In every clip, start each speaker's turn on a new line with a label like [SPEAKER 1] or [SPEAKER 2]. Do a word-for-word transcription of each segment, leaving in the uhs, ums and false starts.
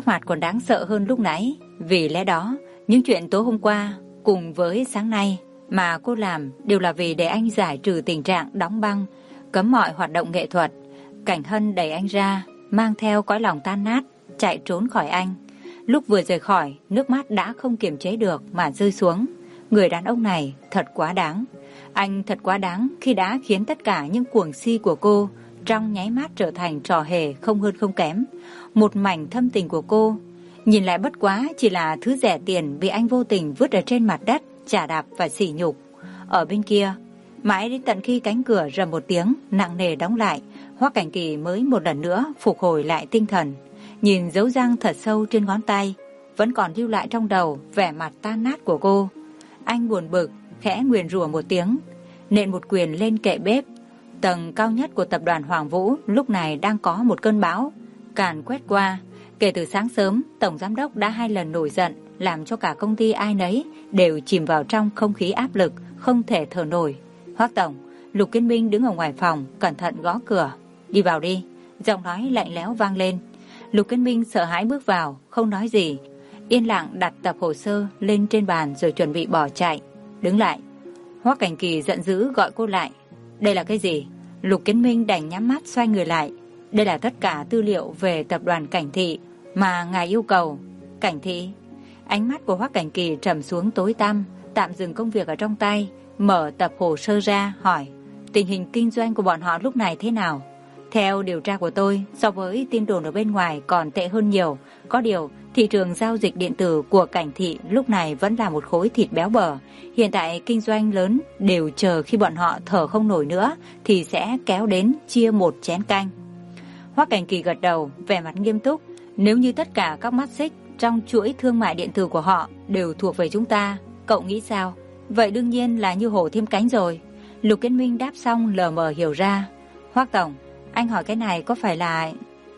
[SPEAKER 1] Sắc mặt còn đáng sợ hơn lúc nãy. Vì lẽ đó, những chuyện tối hôm qua cùng với sáng nay mà cô làm đều là vì để anh giải trừ tình trạng đóng băng, cấm mọi hoạt động nghệ thuật. Cảnh Hân đẩy anh ra, mang theo cõi lòng tan nát, chạy trốn khỏi anh. Lúc vừa rời khỏi, nước mắt đã không kiềm chế được mà rơi xuống. Người đàn ông này thật quá đáng. Anh thật quá đáng khi đã khiến tất cả những cuồng si của cô trong nháy mắt trở thành trò hề không hơn không kém. Một mảnh thâm tình của cô nhìn lại bất quá chỉ là thứ rẻ tiền bị anh vô tình vứt ở trên mặt đất, chà đạp và sỉ nhục. Ở bên kia, mãi đến tận khi cánh cửa rầm một tiếng nặng nề đóng lại, Hoắc Cảnh Kỳ mới một lần nữa phục hồi lại tinh thần. Nhìn dấu răng thật sâu trên ngón tay, vẫn còn lưu lại trong đầu vẻ mặt tan nát của cô. Anh buồn bực, khẽ nguyền rủa một tiếng, nện một quyền lên kệ bếp. Tầng cao nhất của tập đoàn Hoàng Vũ lúc này đang có một cơn bão càn quét qua. Kể từ sáng sớm, tổng giám đốc đã hai lần nổi giận, làm cho cả công ty ai nấy đều chìm vào trong không khí áp lực, không thể thở nổi. Hoắc tổng, Lục Kiến Minh đứng ở ngoài phòng, cẩn thận gõ cửa. Đi vào đi. Giọng nói lạnh lẽo vang lên. Lục Kiến Minh sợ hãi bước vào, không nói gì, yên lặng đặt tập hồ sơ lên trên bàn rồi chuẩn bị bỏ chạy. Đứng lại. Hoắc Cảnh Kỳ giận dữ gọi cô lại. Đây là cái gì? Lục Kiến Minh đành nhắm mắt xoay người lại. Đây là tất cả tư liệu về tập đoàn Cảnh Thị mà ngài yêu cầu. Cảnh Thị? Ánh mắt của Hoắc Cảnh Kỳ trầm xuống tối tăm, tạm dừng công việc ở trong tay, mở tập hồ sơ ra hỏi: tình hình kinh doanh của bọn họ lúc này thế nào? Theo điều tra của tôi, so với tin đồn ở bên ngoài còn tệ hơn nhiều. Có điều, thị trường giao dịch điện tử của Cảnh Thị lúc này vẫn là một khối thịt béo bở. Hiện tại kinh doanh lớn đều chờ khi bọn họ thở không nổi nữa thì sẽ kéo đến chia một chén canh. Hoắc Cảnh Kỳ gật đầu, vẻ mặt nghiêm túc. Nếu như tất cả các mắt xích trong chuỗi thương mại điện tử của họ đều thuộc về chúng ta, cậu nghĩ sao? Vậy đương nhiên là như hổ thêm cánh rồi. Lục Kiến Minh đáp xong lờ mờ hiểu ra. Hoắc tổng, anh hỏi cái này có phải là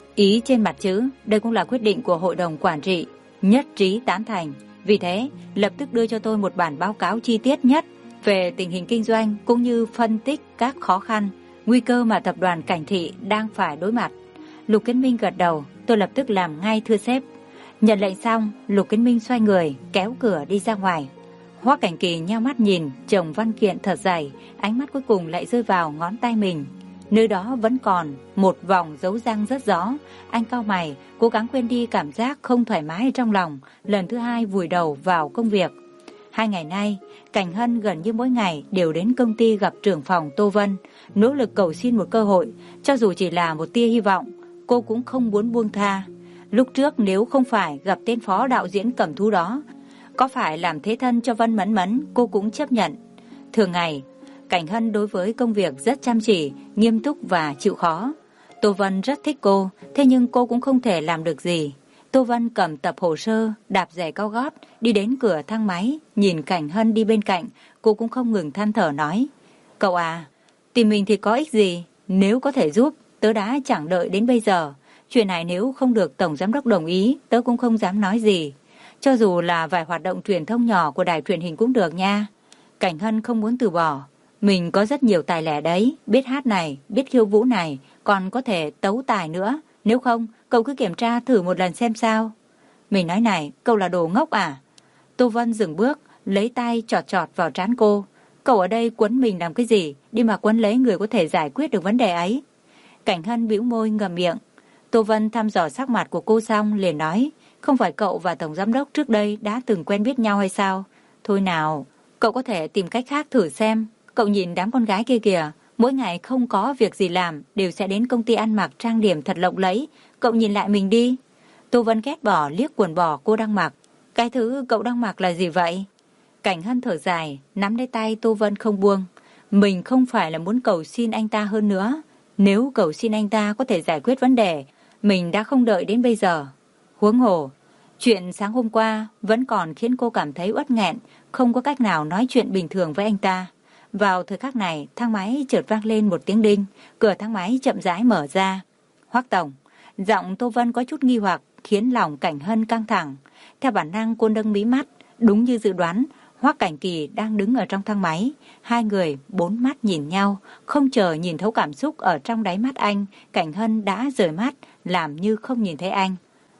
[SPEAKER 1] ý trên mặt chứ? Đây cũng là quyết định của hội đồng quản trị, nhất trí tán thành. Vì thế, lập tức đưa cho tôi một bản báo cáo chi tiết nhất về tình hình kinh doanh cũng như phân tích các khó khăn, nguy cơ mà tập đoàn Cảnh Thị đang phải đối mặt. Lục Kiến Minh gật đầu, tôi lập tức làm ngay thưa sếp. Nhận lệnh xong, Lục Kiến Minh xoay người, kéo cửa đi ra ngoài. Hoắc Cảnh Kỳ nheo mắt nhìn chồng văn kiện thật dày, ánh mắt cuối cùng lại rơi vào ngón tay mình. Nơi đó vẫn còn một vòng dấu răng rất rõ. Anh cau mày, cố gắng quên đi cảm giác không thoải mái trong lòng, lần thứ hai vùi đầu vào công việc. Hai ngày nay, Cảnh Hân gần như mỗi ngày đều đến công ty gặp trưởng phòng Tô Vân, nỗ lực cầu xin một cơ hội, cho dù chỉ là một tia hy vọng, cô cũng không muốn buông tha. Lúc trước nếu không phải gặp tên phó đạo diễn Cẩm Thú đó, có phải làm thế thân cho Vân Mẫn Mẫn, cô cũng chấp nhận. Thường ngày, Cảnh Hân đối với công việc rất chăm chỉ, nghiêm túc và chịu khó. Tô Vân rất thích cô, thế nhưng cô cũng không thể làm được gì. Tô Vân cầm tập hồ sơ, đạp giày cao gót, đi đến cửa thang máy, nhìn Cảnh Hân đi bên cạnh, cô cũng không ngừng than thở nói: cậu à, tìm mình thì có ích gì, nếu có thể giúp, tớ đã chẳng đợi đến bây giờ. Chuyện này nếu không được tổng giám đốc đồng ý, tớ cũng không dám nói gì. Cho dù là vài hoạt động truyền thông nhỏ của đài truyền hình cũng được nha. Cảnh Hân không muốn từ bỏ. Mình có rất nhiều tài lẻ đấy, biết hát này, biết khiêu vũ này, còn có thể tấu tài nữa. Nếu không, cậu cứ kiểm tra thử một lần xem sao. Mình nói này, cậu là đồ ngốc à? Tô Vân dừng bước, lấy tay chọt chọt vào trán cô. Cậu ở đây quấn mình làm cái gì, đi mà quấn lấy người có thể giải quyết được vấn đề ấy. Cảnh Hân bĩu môi ngậm miệng. Tô Vân thăm dò sắc mặt của cô xong liền nói: không phải cậu và tổng giám đốc trước đây đã từng quen biết nhau hay sao? Thôi nào, cậu có thể tìm cách khác thử xem. Cậu nhìn đám con gái kia kìa, mỗi ngày không có việc gì làm đều sẽ đến công ty ăn mặc trang điểm thật lộng lẫy. Cậu nhìn lại mình đi. Tô Vân ghét bỏ liếc quần bò cô đang mặc. Cái thứ cậu đang mặc là gì vậy? Cảnh Hân thở dài, nắm lấy tay Tô Vân không buông. Mình không phải là muốn cầu xin anh ta hơn nữa. Nếu cầu xin anh ta có thể giải quyết vấn đề, mình đã không đợi đến bây giờ. Huống hồ, chuyện sáng hôm qua vẫn còn khiến cô cảm thấy uất nghẹn, không có cách nào nói chuyện bình thường với anh ta. Vào thời khắc này, thang máy chợt vang lên một tiếng đinh, cửa thang máy chậm rãi mở ra. Hoắc tổng, giọng Tô Vân có chút nghi hoặc, khiến lòng Cảnh Hân căng thẳng. Theo bản năng cô nâng mí mắt, đúng như dự đoán, Hoắc Cảnh Kỳ đang đứng ở trong thang máy. Hai người bốn mắt nhìn nhau, không chờ nhìn thấu cảm xúc ở trong đáy mắt anh, Cảnh Hân đã rời mắt, làm như không nhìn thấy anh.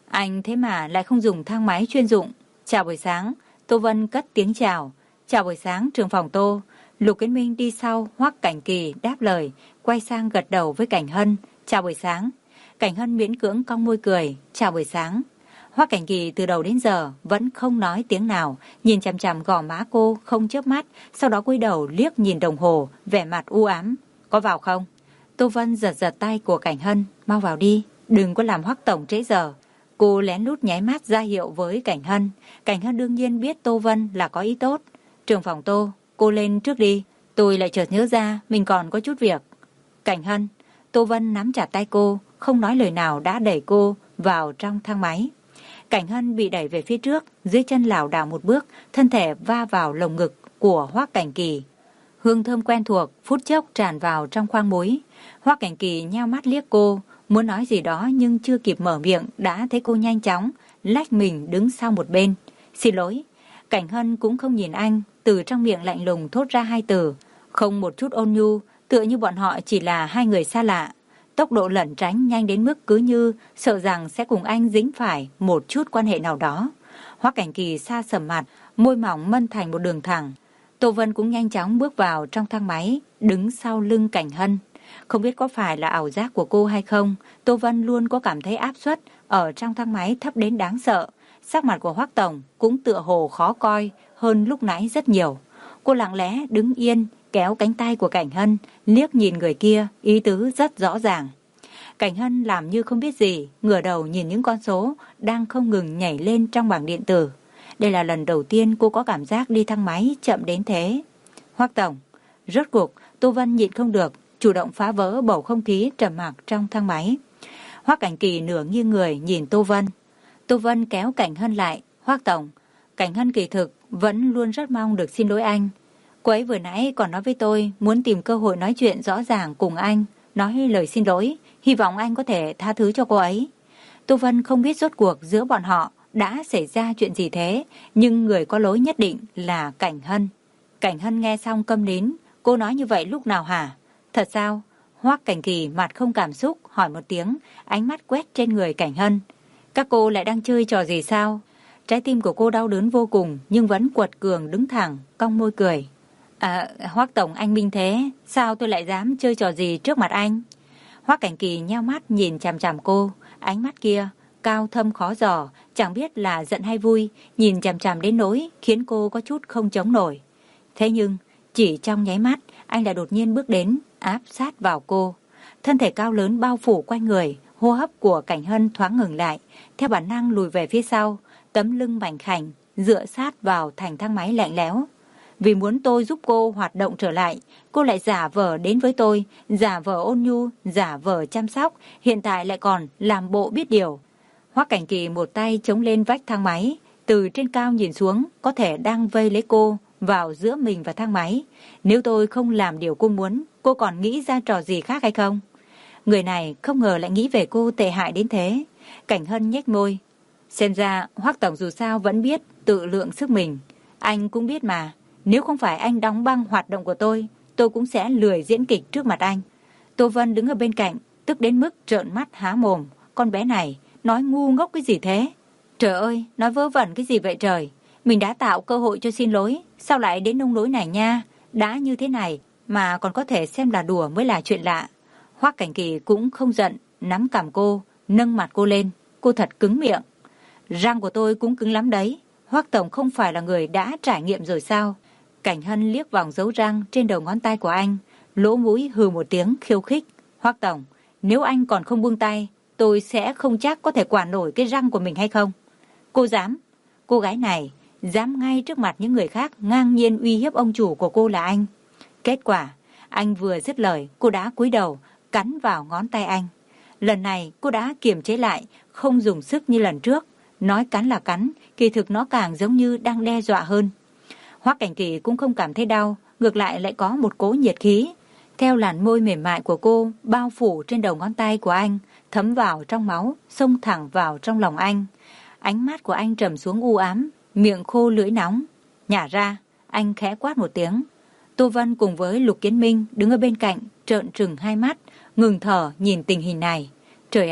[SPEAKER 1] Anh thế mà lại không dùng thang máy chuyên dụng. Chào buổi sáng. Tô Vân cất tiếng chào. Chào buổi sáng trưởng phòng Tô. Lục Kiến Minh đi sau, Hoắc Cảnh Kỳ đáp lời, quay sang gật đầu với Cảnh Hân. Chào buổi sáng. Cảnh Hân miễn cưỡng cong môi cười. Chào buổi sáng. Hoắc Cảnh Kỳ từ đầu đến giờ vẫn không nói tiếng nào, nhìn chằm chằm gò má cô không chớp mắt, sau đó cúi đầu liếc nhìn đồng hồ, vẻ mặt u ám. Có vào không? Tô Vân giật giật tay của Cảnh Hân. Mau vào đi, đừng có làm Hoắc tổng trễ giờ. Cô lén lút nháy mắt ra hiệu với Cảnh Hân. Cảnh Hân đương nhiên biết Tô Vân là có ý tốt. Trưởng phòng Tô, cô lên trước đi. Tôi lại chợt nhớ ra mình còn có chút việc. Cảnh Hân. Tô Vân nắm chặt tay cô, không nói lời nào đã đẩy cô vào trong thang máy. Cảnh Hân bị đẩy về phía trước, dưới chân lảo đảo một bước, thân thể va vào lồng ngực của Hoắc Cảnh Kỳ. Hương thơm quen thuộc phút chốc tràn vào trong khoang mũi. Hoắc Cảnh Kỳ nheo mắt liếc cô, muốn nói gì đó nhưng chưa kịp mở miệng đã thấy cô nhanh chóng lách mình đứng sau một bên. Xin lỗi. Cảnh Hân cũng không nhìn anh, từ trong miệng lạnh lùng thốt ra hai từ, không một chút ôn nhu, tựa như bọn họ chỉ là hai người xa lạ. Tốc độ lẩn tránh nhanh đến mức cứ như sợ rằng sẽ cùng anh dính phải một chút quan hệ nào đó. Hoắc Cảnh Kỳ xa sầm mặt, môi mỏng mân thành một đường thẳng. Tô Vân cũng nhanh chóng bước vào trong thang máy, đứng sau lưng Cảnh Hân. Không biết có phải là ảo giác của cô hay không, Tô Vân luôn có cảm thấy áp suất ở trong thang máy thấp đến đáng sợ. Sắc mặt của Hoắc tổng cũng tựa hồ khó coi hơn lúc nãy rất nhiều. Cô lặng lẽ đứng yên, kéo cánh tay của Cảnh Hân, liếc nhìn người kia, ý tứ rất rõ ràng. Cảnh Hân làm như không biết gì, ngửa đầu nhìn những con số đang không ngừng nhảy lên trong bảng điện tử. Đây là lần đầu tiên cô có cảm giác đi thang máy chậm đến thế. Hoắc tổng, rốt cuộc Tô Vân nhịn không được, chủ động phá vỡ bầu không khí trầm mặc trong thang máy. Hoắc Cảnh Kỳ nửa nghiêng người nhìn Tô Vân. Tô Vân kéo Cảnh Hân lại. Hoắc tổng, Cảnh Hân kỳ thực vẫn luôn rất mong được xin lỗi anh. Cô ấy vừa nãy còn nói với tôi muốn tìm cơ hội nói chuyện rõ ràng cùng anh, nói lời xin lỗi, hy vọng anh có thể tha thứ cho cô ấy. Tô Vân không biết rốt cuộc giữa bọn họ đã xảy ra chuyện gì thế, nhưng người có lỗi nhất định là Cảnh Hân. Cảnh Hân nghe xong câm nín. Cô nói như vậy lúc nào hả? Thật sao? Hoắc Cảnh Kỳ mặt không cảm xúc hỏi một tiếng, ánh mắt quét trên người Cảnh Hân. Các cô lại đang chơi trò gì sao? Trái tim của cô đau đớn vô cùng nhưng vẫn quật cường đứng thẳng, cong môi cười. À, Hoắc tổng anh minh thế, sao tôi lại dám chơi trò gì trước mặt anh? Hoắc Cảnh Kỳ nheo mắt nhìn chằm chằm cô, ánh mắt kia cao thâm khó dò, chẳng biết là giận hay vui, nhìn chằm chằm đến nỗi khiến cô có chút không chống nổi. Thế nhưng chỉ trong nháy mắt, anh đã đột nhiên bước đến, áp sát vào cô. Thân thể cao lớn bao phủ quanh người, hô hấp của Cảnh Hân thoáng ngừng lại, theo bản năng lùi về phía sau, tấm lưng mảnh khảnh dựa sát vào thành thang máy lạnh lẽo. Vì muốn tôi giúp cô hoạt động trở lại, cô lại giả vờ đến với tôi, giả vờ ôn nhu, giả vờ chăm sóc, hiện tại lại còn làm bộ biết điều. Hoắc Cảnh Kỳ một tay chống lên vách thang máy, từ trên cao nhìn xuống, có thể đang vây lấy cô vào giữa mình và thang máy. Nếu tôi không làm điều cô muốn, cô còn nghĩ ra trò gì khác hay không? Người này không ngờ lại nghĩ về cô tệ hại đến thế. Cảnh Hân nhếch môi. Xem ra Hoắc tổng dù sao vẫn biết tự lượng sức mình. Anh cũng biết mà, nếu không phải anh đóng băng hoạt động của tôi, tôi cũng sẽ lười diễn kịch trước mặt anh. Tô Vân đứng ở bên cạnh, tức đến mức trợn mắt há mồm. Con bé này nói ngu ngốc cái gì thế? Trời ơi, nói vớ vẩn cái gì vậy trời? Mình đã tạo cơ hội cho xin lỗi, sao lại đến nông nỗi này nha? Đã như thế này mà còn có thể xem là đùa mới là chuyện lạ. Hoắc Cảnh Kỳ cũng không giận, nắm cằm cô, nâng mặt cô lên. Cô thật cứng miệng. Răng của tôi cũng cứng lắm đấy. Hoắc tổng không phải là người đã trải nghiệm rồi sao? Cảnh Hân liếc vòng dấu răng trên đầu ngón tay của anh, lỗ mũi hừ một tiếng khiêu khích. Hoắc tổng, nếu anh còn không buông tay, tôi sẽ không chắc có thể quản nổi cái răng của mình hay không. Cô dám? Cô gái này dám ngay trước mặt những người khác ngang nhiên uy hiếp ông chủ của cô là anh. Kết quả, anh vừa dứt lời, cô đã cúi đầu cắn vào ngón tay anh. Lần này cô đã kiềm chế lại, không dùng sức như lần trước. Nói cắn là cắn, kỳ thực nó càng giống như đang đe dọa hơn. Hoắc Cảnh Kỳ cũng không cảm thấy đau, ngược lại lại có một cỗ nhiệt khí. Theo làn môi mềm mại của cô bao phủ trên đầu ngón tay của anh, thấm vào trong máu, xông thẳng vào trong lòng anh. Ánh mắt của anh trầm xuống u ám, miệng khô lưỡi nóng. Nhả ra, anh khẽ quát một tiếng. Tô Vân cùng với Lục Kiến Minh đứng ở bên cạnh, trợn trừng hai mắt, ngừng thở nhìn tình hình này. Trời ạ,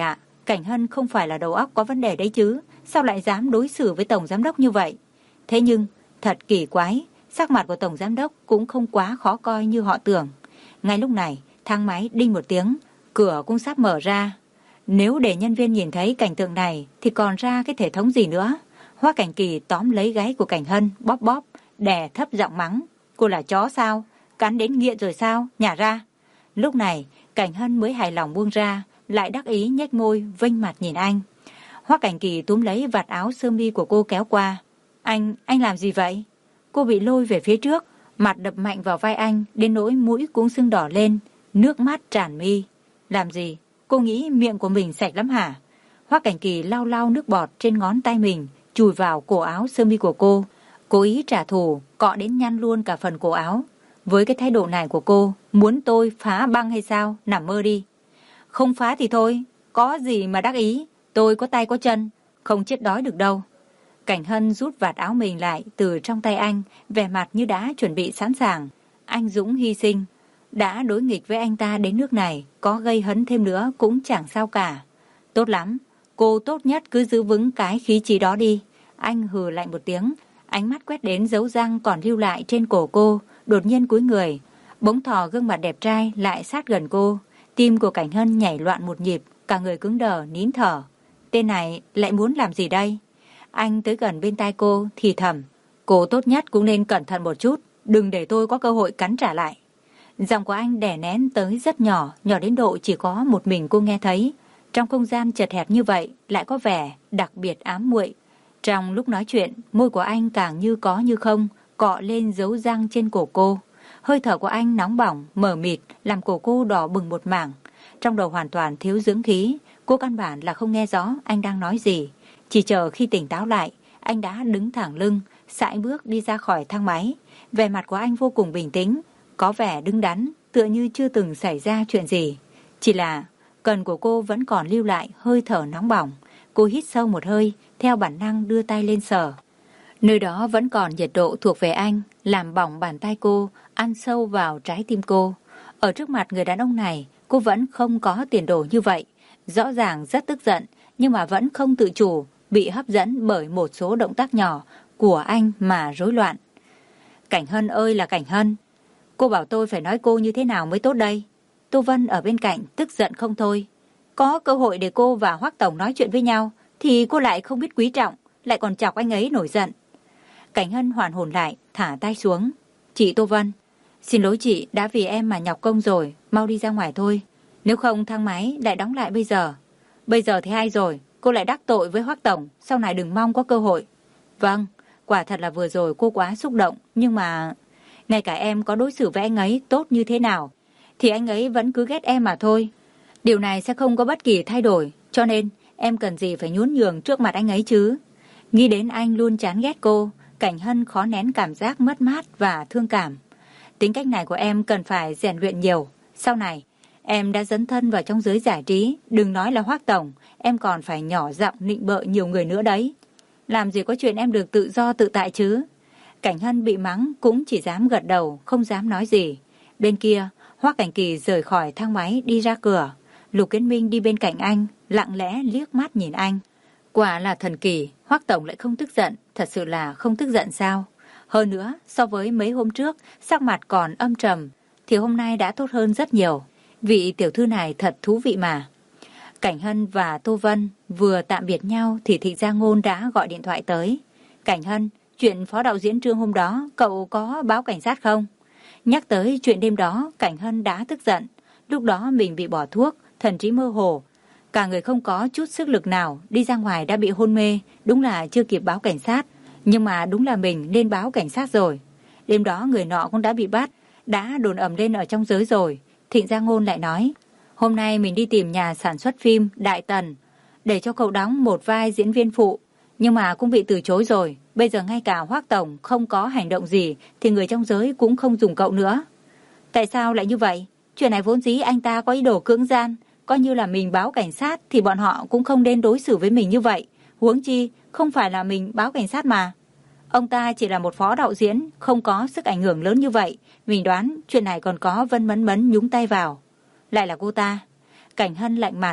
[SPEAKER 1] Cảnh Hân không phải là đầu óc có vấn đề đấy chứ, sao lại dám đối xử với Tổng Giám đốc như vậy? Thế nhưng, thật kỳ quái, sắc mặt của Tổng Giám đốc cũng không quá khó coi như họ tưởng. Ngay lúc này, thang máy đinh một tiếng, cửa cũng sắp mở ra. Nếu để nhân viên nhìn thấy cảnh tượng này thì còn ra cái thể thống gì nữa. Hoa Cảnh Kỳ tóm lấy gáy của Cảnh Hân, bóp bóp, đè thấp giọng mắng. Cô là chó sao? Cắn đến nghiện rồi sao? Nhả ra. Lúc này, Cảnh Hân mới hài lòng buông ra, lại đắc ý nhếch môi, vênh mặt nhìn anh. Hoa Cảnh Kỳ túm lấy vạt áo sơ mi của cô kéo qua. Anh, anh làm gì vậy? Cô bị lôi về phía trước, mặt đập mạnh vào vai anh, đến nỗi mũi cũng sưng đỏ lên, nước mắt tràn mi. Làm gì? Cô nghĩ miệng của mình sạch lắm hả? Hoa Cảnh Kỳ lau lau nước bọt trên ngón tay mình, chùi vào cổ áo sơ mi của cô, cố ý trả thù, cọ đến nhăn luôn cả phần cổ áo. Với cái thái độ này của cô, muốn tôi phá băng hay sao? Nằm mơ đi. Không phá thì thôi, có gì mà đắc ý, tôi có tay có chân, không chết đói được đâu. Cảnh Hân rút vạt áo mình lại từ trong tay anh, vẻ mặt như đã chuẩn bị sẵn sàng. Anh dũng hy sinh, đã đối nghịch với anh ta đến nước này, có gây hấn thêm nữa cũng chẳng sao cả. Tốt lắm, cô tốt nhất cứ giữ vững cái khí trí đó đi. Anh hừ lạnh một tiếng, ánh mắt quét đến dấu răng còn lưu lại trên cổ cô, đột nhiên cúi người, bỗng thò gương mặt đẹp trai lại sát gần cô. Tim của Cảnh Hân nhảy loạn một nhịp, cả người cứng đờ nín thở. Tên này lại muốn làm gì đây? Anh tới gần bên tai cô thì thầm, cô tốt nhất cũng nên cẩn thận một chút, đừng để tôi có cơ hội cắn trả lại. Giọng của anh đè nén tới rất nhỏ, nhỏ đến độ chỉ có một mình cô nghe thấy. Trong không gian chật hẹp như vậy lại có vẻ đặc biệt ám muội. Trong lúc nói chuyện, môi của anh càng như có như không, cọ lên dấu răng trên cổ cô. Hơi thở của anh nóng bỏng, mờ mịt, làm cổ cô đỏ bừng một mảng. Trong đầu hoàn toàn thiếu dưỡng khí, cô căn bản là không nghe rõ anh đang nói gì. Chỉ chờ khi tỉnh táo lại, anh đã đứng thẳng lưng, sải bước đi ra khỏi thang máy. Vẻ mặt của anh vô cùng bình tĩnh, có vẻ đứng đắn, tựa như chưa từng xảy ra chuyện gì. Chỉ là cần của cô vẫn còn lưu lại hơi thở nóng bỏng. Cô hít sâu một hơi, theo bản năng đưa tay lên sờ. Nơi đó vẫn còn nhiệt độ thuộc về anh, làm bỏng bàn tay cô, ăn sâu vào trái tim cô. Ở trước mặt người đàn ông này, cô vẫn không có tiền đồ như vậy. Rõ ràng rất tức giận, nhưng mà vẫn không tự chủ, bị hấp dẫn bởi một số động tác nhỏ của anh mà rối loạn. Cảnh Hân ơi là Cảnh Hân, cô bảo tôi phải nói cô như thế nào mới tốt đây? Tô Vân ở bên cạnh tức giận không thôi. Có cơ hội để cô và Hoắc Tổng nói chuyện với nhau, thì cô lại không biết quý trọng, lại còn chọc anh ấy nổi giận. Cảnh Hân hoàn hồn lại, thả tay xuống. Chị Tô Vân, xin lỗi chị đã vì em mà nhọc công rồi, mau đi ra ngoài thôi. Nếu không thang máy lại đóng lại bây giờ. Bây giờ thì hay rồi, cô lại đắc tội với Hoắc Tổng, sau này đừng mong có cơ hội. Vâng, quả thật là vừa rồi cô quá xúc động, nhưng mà ngay cả em có đối xử với anh ấy tốt như thế nào, thì anh ấy vẫn cứ ghét em mà thôi. Điều này sẽ không có bất kỳ thay đổi, cho nên em cần gì phải nhún nhường trước mặt anh ấy chứ. Nghĩ đến anh luôn chán ghét cô, Cảnh Hân khó nén cảm giác mất mát và thương cảm. Tính cách này của em cần phải rèn luyện nhiều. Sau này, em đã dấn thân vào trong giới giải trí, đừng nói là Hoắc Tổng, em còn phải nhỏ giọng nịnh bợ nhiều người nữa đấy. Làm gì có chuyện em được tự do tự tại chứ. Cảnh Hân bị mắng cũng chỉ dám gật đầu, không dám nói gì. Bên kia, Hoắc Cảnh Kỳ rời khỏi thang máy đi ra cửa. Lục Kiến Minh đi bên cạnh anh, lặng lẽ liếc mắt nhìn anh. Quả là thần kỳ, Hoắc Tổng lại không tức giận, thật sự là không tức giận sao? Hơn nữa, so với mấy hôm trước, sắc mặt còn âm trầm, thì hôm nay đã tốt hơn rất nhiều. Vị tiểu thư này thật thú vị mà. Cảnh Hân và Tô Vân vừa tạm biệt nhau thì Thị Gia Ngôn đã gọi điện thoại tới. Cảnh Hân, chuyện phó đạo diễn Trương hôm đó, cậu có báo cảnh sát không? Nhắc tới chuyện đêm đó, Cảnh Hân đã tức giận. Lúc đó mình bị bỏ thuốc, thần trí mơ hồ. Cả người không có chút sức lực nào, đi ra ngoài đã bị hôn mê, đúng là chưa kịp báo cảnh sát. Nhưng mà đúng là mình nên báo cảnh sát rồi. Đêm đó người nọ cũng đã bị bắt, đã đồn ầm lên ở trong giới rồi. Thịnh Gia Ngôn lại nói, hôm nay mình đi tìm nhà sản xuất phim Đại Tần, để cho cậu đóng một vai diễn viên phụ. Nhưng mà cũng bị từ chối rồi. Bây giờ ngay cả Hoắc Tổng không có hành động gì, thì người trong giới cũng không dùng cậu nữa. Tại sao lại như vậy? Chuyện này vốn dĩ anh ta có ý đồ cưỡng gian. Coi như là mình báo cảnh sát thì bọn họ cũng không nên đối xử với mình như vậy. Huống chi, không phải là mình báo cảnh sát mà. Ông ta chỉ là một phó đạo diễn, không có sức ảnh hưởng lớn như vậy. Mình đoán chuyện này còn có Vân Mấn Mấn nhúng tay vào. Lại là cô ta. Cảnh Hân lạnh mặt.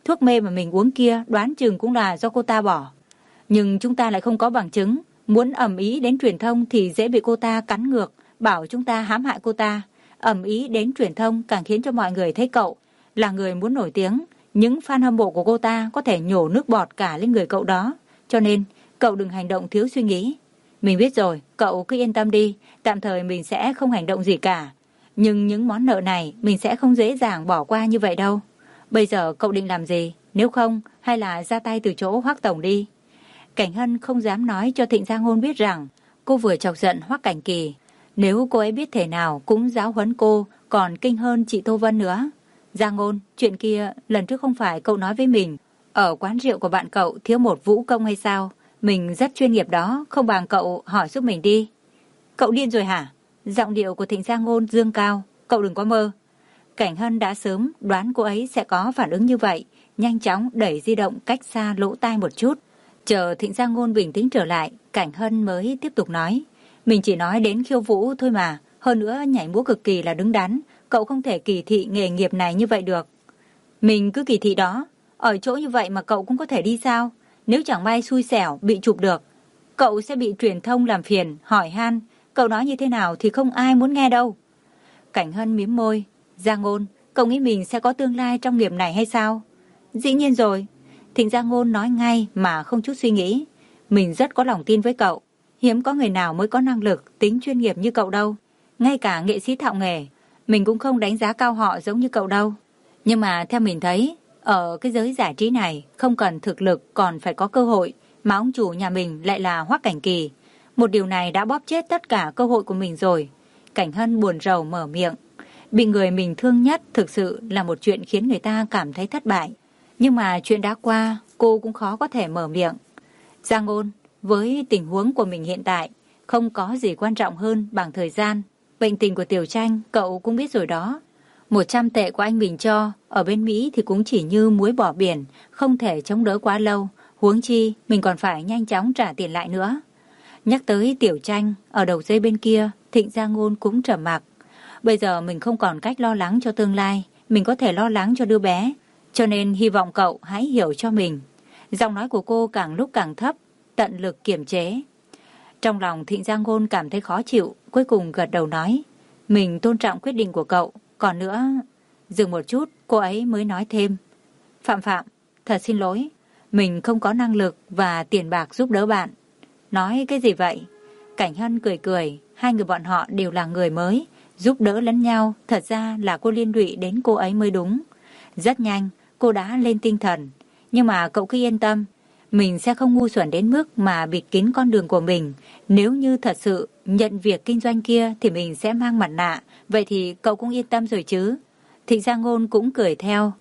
[SPEAKER 1] thuốc mê mà mình uống kia đoán chừng cũng là do cô ta bỏ. Nhưng chúng ta lại không có bằng chứng, muốn ầm ĩ đến truyền thông thì dễ bị cô ta cắn ngược, bảo chúng ta hãm hại cô ta. Ầm ĩ đến truyền thông càng khiến cho mọi người thấy cậu là người muốn nổi tiếng. Những fan hâm mộ của cô ta có thể nhổ nước bọt cả lên người cậu đó. Cho nên, cậu đừng hành động thiếu suy nghĩ. Mình biết rồi, cậu cứ yên tâm đi, tạm thời mình sẽ không hành động gì cả. Nhưng những món nợ này mình sẽ không dễ dàng bỏ qua như vậy đâu. Bây giờ cậu định làm gì? Nếu không, hay là ra tay từ chỗ Hoắc tổng đi. Cảnh Hân không dám nói cho Thịnh Giang Ngôn biết rằng cô vừa chọc giận Hoắc Cảnh Kỳ. Nếu cô ấy biết thể nào cũng giáo huấn cô, còn kinh hơn chị Tô Vân nữa. Giang Ngôn, chuyện kia lần trước không phải cậu nói với mình ở quán rượu của bạn cậu thiếu một vũ công hay sao? Mình rất chuyên nghiệp đó, không bằng cậu hỏi giúp mình đi. Cậu điên rồi hả? Giọng điệu của Thịnh Giang Ngôn dương cao. Cậu đừng có mơ. Cảnh Hân đã sớm đoán cô ấy sẽ có phản ứng như vậy, nhanh chóng đẩy di động cách xa lỗ tai một chút. Chờ Thịnh Giang Ngôn bình tĩnh trở lại, Cảnh Hân mới tiếp tục nói. Mình chỉ nói đến khiêu vũ thôi mà, hơn nữa nhảy múa cực kỳ là đứng đắn, cậu không thể kỳ thị nghề nghiệp này như vậy được. Mình cứ kỳ thị đó, ở chỗ như vậy mà cậu cũng có thể đi sao? Nếu chẳng may xui xẻo bị chụp được, cậu sẽ bị truyền thông làm phiền, hỏi han, cậu nói như thế nào thì không ai muốn nghe đâu. Cảnh Hân mím môi. Giang Ngôn, cậu nghĩ mình sẽ có tương lai trong nghiệp này hay sao? Dĩ nhiên rồi. Thịnh Giang Ngôn nói ngay mà không chút suy nghĩ. Mình rất có lòng tin với cậu. Hiếm có người nào mới có năng lực, tính chuyên nghiệp như cậu đâu. Ngay cả nghệ sĩ thạo nghề, mình cũng không đánh giá cao họ giống như cậu đâu. Nhưng mà theo mình thấy, ở cái giới giải trí này, không cần thực lực còn phải có cơ hội, mà ông chủ nhà mình lại là Hoắc Cảnh Kỳ. Một điều này đã bóp chết tất cả cơ hội của mình rồi. Cảnh Hân buồn rầu mở miệng. Bị người mình thương nhất thực sự là một chuyện khiến người ta cảm thấy thất bại. Nhưng mà chuyện đã qua, cô cũng khó có thể mở miệng. Giang Ngôn, với tình huống của mình hiện tại, không có gì quan trọng hơn bằng thời gian. Bệnh tình của Tiểu Tranh, cậu cũng biết rồi đó. Một trăm tệ của anh mình cho, ở bên Mỹ thì cũng chỉ như muối bỏ biển, không thể chống đỡ quá lâu. Huống chi, mình còn phải nhanh chóng trả tiền lại nữa. Nhắc tới Tiểu Tranh, ở đầu dây bên kia, Thịnh Giang Ngôn cũng trầm mặc. Bây giờ mình không còn cách lo lắng cho tương lai, mình có thể lo lắng cho đứa bé. Cho nên hy vọng cậu hãy hiểu cho mình. Giọng nói của cô càng lúc càng thấp, tận lực kiềm chế. Trong lòng Thịnh Giang Ngôn cảm thấy khó chịu, cuối cùng gật đầu nói. Mình tôn trọng quyết định của cậu, còn nữa... Dừng một chút, cô ấy mới nói thêm. Phạm Phạm, thật xin lỗi, mình không có năng lực và tiền bạc giúp đỡ bạn. Nói cái gì vậy? Cảnh Hân cười cười, hai người bọn họ đều là người mới, giúp đỡ lẫn nhau, thật ra là cô liên lụy đến cô ấy mới đúng. Rất nhanh, cô đã lên tinh thần. Nhưng mà cậu cứ yên tâm, mình sẽ không ngu xuẩn đến mức mà bịt kín con đường của mình. Nếu như thật sự nhận việc kinh doanh kia thì mình sẽ mang mặt nạ, vậy thì cậu cũng yên tâm rồi chứ. Thịnh Giang Ngôn cũng cười theo.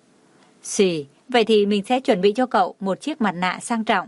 [SPEAKER 1] Xì, vậy thì mình sẽ chuẩn bị cho cậu một chiếc mặt nạ sang trọng.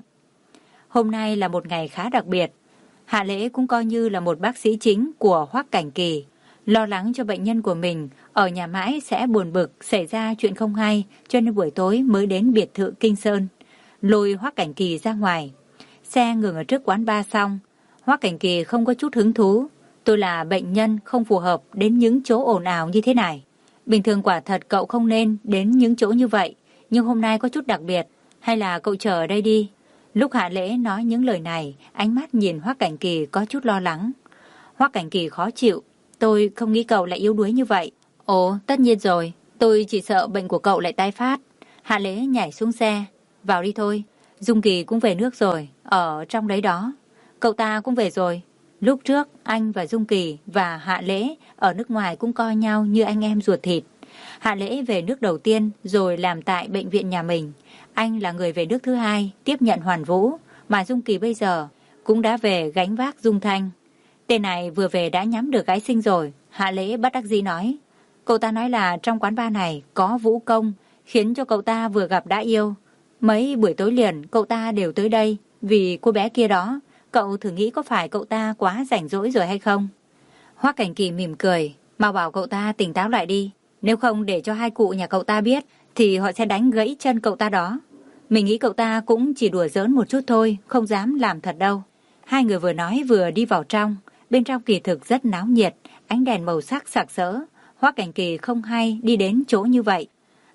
[SPEAKER 1] Hôm nay là một ngày khá đặc biệt. Hạ Lễ cũng coi như là một bác sĩ chính của Hoắc Cảnh Kỳ. Lo lắng cho bệnh nhân của mình, ở nhà mãi sẽ buồn bực, xảy ra chuyện không hay, cho nên buổi tối mới đến biệt thự Kinh Sơn. Lôi Hoắc Cảnh Kỳ ra ngoài. Xe ngừng ở trước quán bar xong. Hoắc Cảnh Kỳ không có chút hứng thú. Tôi là bệnh nhân không phù hợp đến những chỗ ồn ào như thế này. Bình thường quả thật cậu không nên đến những chỗ như vậy, nhưng hôm nay có chút đặc biệt, hay là cậu chờ ở đây đi. Lúc Hạ Lễ nói những lời này, ánh mắt nhìn Hoắc Cảnh Kỳ có chút lo lắng. Hoắc Cảnh Kỳ khó chịu, tôi không nghĩ cậu lại yếu đuối như vậy. Ồ, tất nhiên rồi, tôi chỉ sợ bệnh của cậu lại tái phát. Hạ Lễ nhảy xuống xe, vào đi thôi. Dung Kỳ cũng về nước rồi, ở trong đấy đó. Cậu ta cũng về rồi. Lúc trước, anh và Dung Kỳ và Hạ Lễ ở nước ngoài cũng coi nhau như anh em ruột thịt. Hạ Lễ về nước đầu tiên rồi làm tại bệnh viện nhà mình. Anh là người về nước thứ hai, tiếp nhận Hoàn Vũ, mà Dung Kỳ bây giờ cũng đã về gánh vác Dung Thanh. Tên này vừa về đã nhắm được gái sinh rồi, Hạ Lễ bất đắc dĩ nói. Cậu ta nói là trong quán bar này có vũ công, khiến cho cậu ta vừa gặp đã yêu. Mấy buổi tối liền cậu ta đều tới đây vì cô bé kia đó. Cậu thử nghĩ có phải cậu ta quá rảnh rỗi rồi hay không? Hoắc Cảnh Kỳ mỉm cười, mau bảo cậu ta tỉnh táo lại đi. Nếu không để cho hai cụ nhà cậu ta biết thì họ sẽ đánh gãy chân cậu ta đó. Mình nghĩ cậu ta cũng chỉ đùa giỡn một chút thôi, không dám làm thật đâu. Hai người vừa nói vừa đi vào trong. Bên trong kỳ thực rất náo nhiệt, ánh đèn màu sắc sặc sỡ. Hoắc Cảnh Kỳ không hay đi đến chỗ như vậy.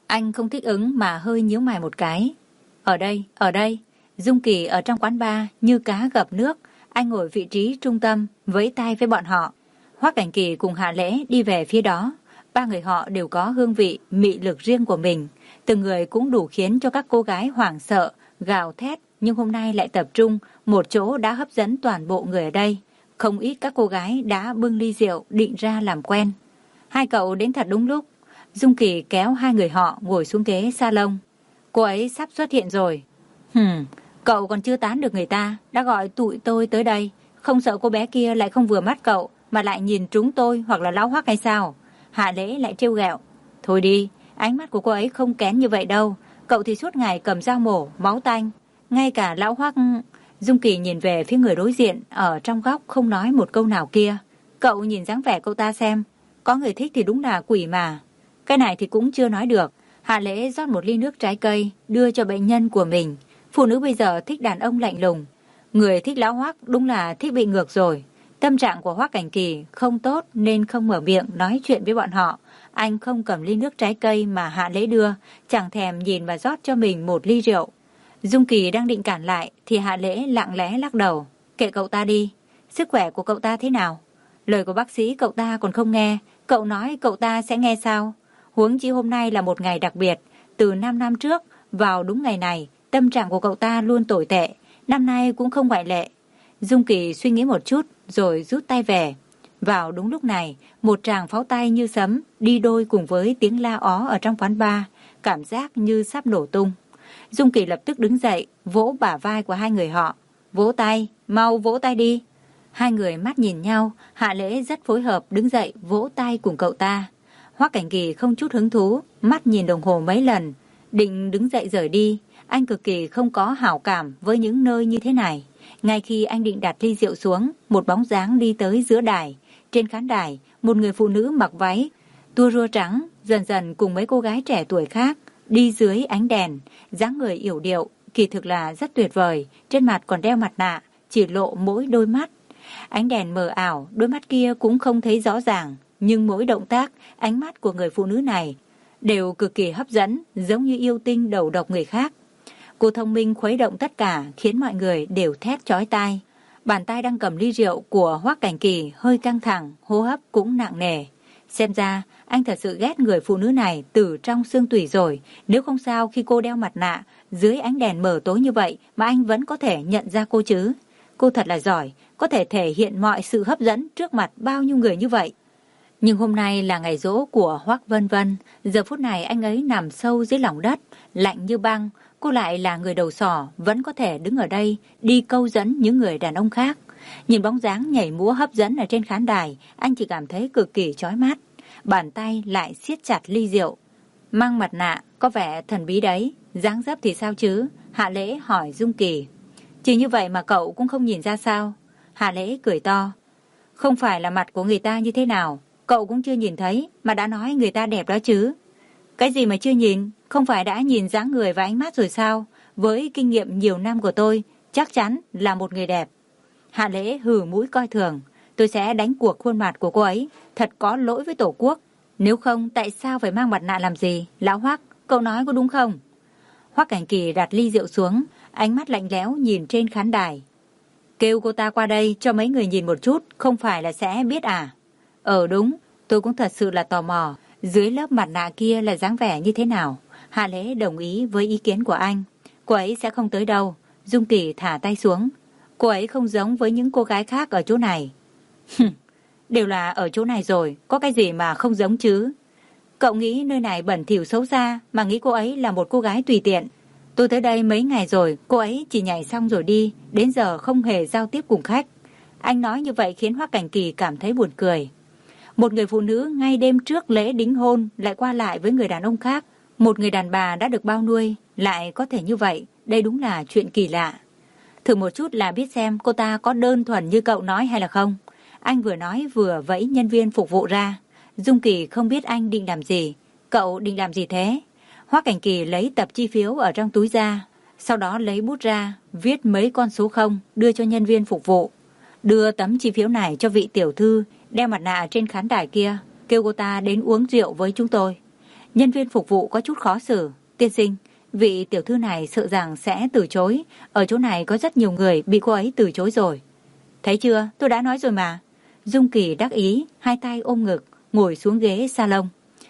[SPEAKER 1] Anh không thích ứng mà hơi nhíu mày một cái. Ở đây, ở đây. Dung Kỳ ở trong quán bar như cá gặp nước. Anh ngồi vị trí trung tâm, vẫy tay với bọn họ. Hoắc Cảnh Kỳ cùng Hạ Lễ đi về phía đó. Ba người họ đều có hương vị, mị lực riêng của mình. Từng người cũng đủ khiến cho các cô gái hoảng sợ, gào thét. Nhưng hôm nay lại tập trung, một chỗ đã hấp dẫn toàn bộ người ở đây. Không ít các cô gái đã bưng ly rượu định ra làm quen. Hai cậu đến thật đúng lúc. Dung Kỳ kéo hai người họ ngồi xuống ghế salon. Cô ấy sắp xuất hiện rồi. Hừm, cậu còn chưa tán được người ta, đã gọi tụi tôi tới đây. Không sợ cô bé kia lại không vừa mắt cậu, mà lại nhìn trúng tôi hoặc là Lão Hoắc hay sao? Hạ Lễ lại trêu ghẹo. Thôi đi, ánh mắt của cô ấy không kén như vậy đâu. Cậu thì suốt ngày cầm dao mổ, máu tanh. Ngay cả Lão Hoắc... Dung Kỳ nhìn về phía người đối diện, ở trong góc không nói một câu nào kia. Cậu nhìn dáng vẻ cậu ta xem. Có người thích thì đúng là quỷ mà. Cái này thì cũng chưa nói được. Hạ Lễ rót một ly nước trái cây, đưa cho bệnh nhân của mình. Phụ nữ bây giờ thích đàn ông lạnh lùng. Người thích Lão Hoắc đúng là thích bị ngược rồi. Tâm trạng của Hoắc Cảnh Kỳ không tốt nên không mở miệng nói chuyện với bọn họ. Anh không cầm ly nước trái cây mà Hạ Lễ đưa, chẳng thèm nhìn và rót cho mình một ly rượu. Dung Kỳ đang định cản lại thì Hạ Lễ lặng lẽ lắc đầu. Kệ cậu ta đi. Sức khỏe của cậu ta thế nào? Lời của bác sĩ cậu ta còn không nghe. Cậu nói cậu ta sẽ nghe sao? Huống chi hôm nay là một ngày đặc biệt. Từ năm năm trước, vào đúng ngày này, tâm trạng của cậu ta luôn tồi tệ. Năm nay cũng không ngoại lệ. Dung Kỳ suy nghĩ một chút rồi rút tay về. Vào đúng lúc này, một tràng pháo tay như sấm đi đôi cùng với tiếng la ó ở trong quán bar. Cảm giác như sắp nổ tung. Dung Kỳ lập tức đứng dậy, vỗ bả vai của hai người họ. Vỗ tay, mau vỗ tay đi. Hai người mắt nhìn nhau, Hạ Lễ rất phối hợp đứng dậy vỗ tay cùng cậu ta. Hoắc Cảnh Kỳ không chút hứng thú, mắt nhìn đồng hồ mấy lần, định đứng dậy rời đi. Anh cực kỳ không có hảo cảm với những nơi như thế này. Ngay khi anh định đặt ly rượu xuống, một bóng dáng đi tới giữa đài. Trên khán đài, một người phụ nữ mặc váy tua rua trắng, dần dần cùng mấy cô gái trẻ tuổi khác đi dưới ánh đèn, dáng người yểu điệu, kỳ thực là rất tuyệt vời, trên mặt còn đeo mặt nạ, chỉ lộ mỗi đôi mắt. Ánh đèn mờ ảo, đôi mắt kia cũng không thấy rõ ràng, nhưng mỗi động tác, ánh mắt của người phụ nữ này đều cực kỳ hấp dẫn, giống như yêu tinh đầu độc người khác. Cô thông minh khuấy động tất cả, khiến mọi người đều thét chói tai. Bàn tay đang cầm ly rượu của Hoắc Cảnh Kỳ hơi căng thẳng, hô hấp cũng nặng nề. Xem ra, anh thật sự ghét người phụ nữ này từ trong xương tủy rồi. Nếu không sao khi cô đeo mặt nạ, dưới ánh đèn mờ tối như vậy mà anh vẫn có thể nhận ra cô chứ. Cô thật là giỏi, có thể thể hiện mọi sự hấp dẫn trước mặt bao nhiêu người như vậy. Nhưng hôm nay là ngày giỗ của Hoắc Vân Vân. Giờ phút này anh ấy nằm sâu dưới lòng đất, lạnh như băng. Cô lại là người đầu sỏ, vẫn có thể đứng ở đây, đi câu dẫn những người đàn ông khác. Nhìn bóng dáng nhảy múa hấp dẫn ở trên khán đài, anh chỉ cảm thấy cực kỳ chói mắt. Bàn tay lại siết chặt ly rượu. Mang mặt nạ, có vẻ thần bí đấy. Dáng dấp thì sao chứ? Hạ Lễ hỏi Dung Kỳ. Chỉ như vậy mà cậu cũng không nhìn ra sao? Hạ Lễ cười to. Không phải là mặt của người ta như thế nào, cậu cũng chưa nhìn thấy mà đã nói người ta đẹp đó chứ. Cái gì mà chưa nhìn? Không phải đã nhìn dáng người và ánh mắt rồi sao? Với kinh nghiệm nhiều năm của tôi, chắc chắn là một người đẹp. Hạ Lễ hừ mũi coi thường. Tôi sẽ đánh cuộc khuôn mặt của cô ấy. Thật có lỗi với Tổ quốc. Nếu không, tại sao phải mang mặt nạ làm gì? Lão Hoắc, cậu nói có đúng không? Hoắc Cảnh Kỳ đặt ly rượu xuống, ánh mắt lạnh lẽo nhìn trên khán đài. Kêu cô ta qua đây cho mấy người nhìn một chút, không phải là sẽ biết à? Ờ đúng, tôi cũng thật sự là tò mò. Dưới lớp mặt nạ kia là dáng vẻ như thế nào? Hạ Lễ đồng ý với ý kiến của anh. Cô ấy sẽ không tới đâu. Dung Kỳ thả tay xuống. Cô ấy không giống với những cô gái khác ở chỗ này. Đều là ở chỗ này rồi, có cái gì mà không giống chứ? Cậu nghĩ nơi này bẩn thỉu xấu xa mà nghĩ cô ấy là một cô gái tùy tiện. Tôi tới đây mấy ngày rồi, cô ấy chỉ nhảy xong rồi đi, đến giờ không hề giao tiếp cùng khách. Anh nói như vậy khiến Hoắc Cảnh Kỳ cảm thấy buồn cười. Một người phụ nữ ngay đêm trước lễ đính hôn lại qua lại với người đàn ông khác. Một người đàn bà đã được bao nuôi lại có thể như vậy, đây đúng là chuyện kỳ lạ. Thử một chút là biết xem cô ta có đơn thuần như cậu nói hay là không. Anh vừa nói vừa vẫy nhân viên phục vụ ra. Dung Kỳ không biết anh định làm gì. Cậu định làm gì thế? Hoắc Cảnh Kỳ lấy tập chi phiếu ở trong túi ra, sau đó lấy bút ra, viết mấy con số không, đưa cho nhân viên phục vụ. Đưa tấm chi phiếu này cho vị tiểu thư đeo mặt nạ trên khán đài kia, kêu cô ta đến uống rượu với chúng tôi. Nhân viên phục vụ có chút khó xử. Tiên sinh, vị tiểu thư này sợ rằng sẽ từ chối. Ở chỗ này có rất nhiều người bị cô ấy từ chối rồi. Thấy chưa, tôi đã nói rồi mà. Dung Kỳ đắc ý, hai tay ôm ngực, ngồi xuống ghế salon.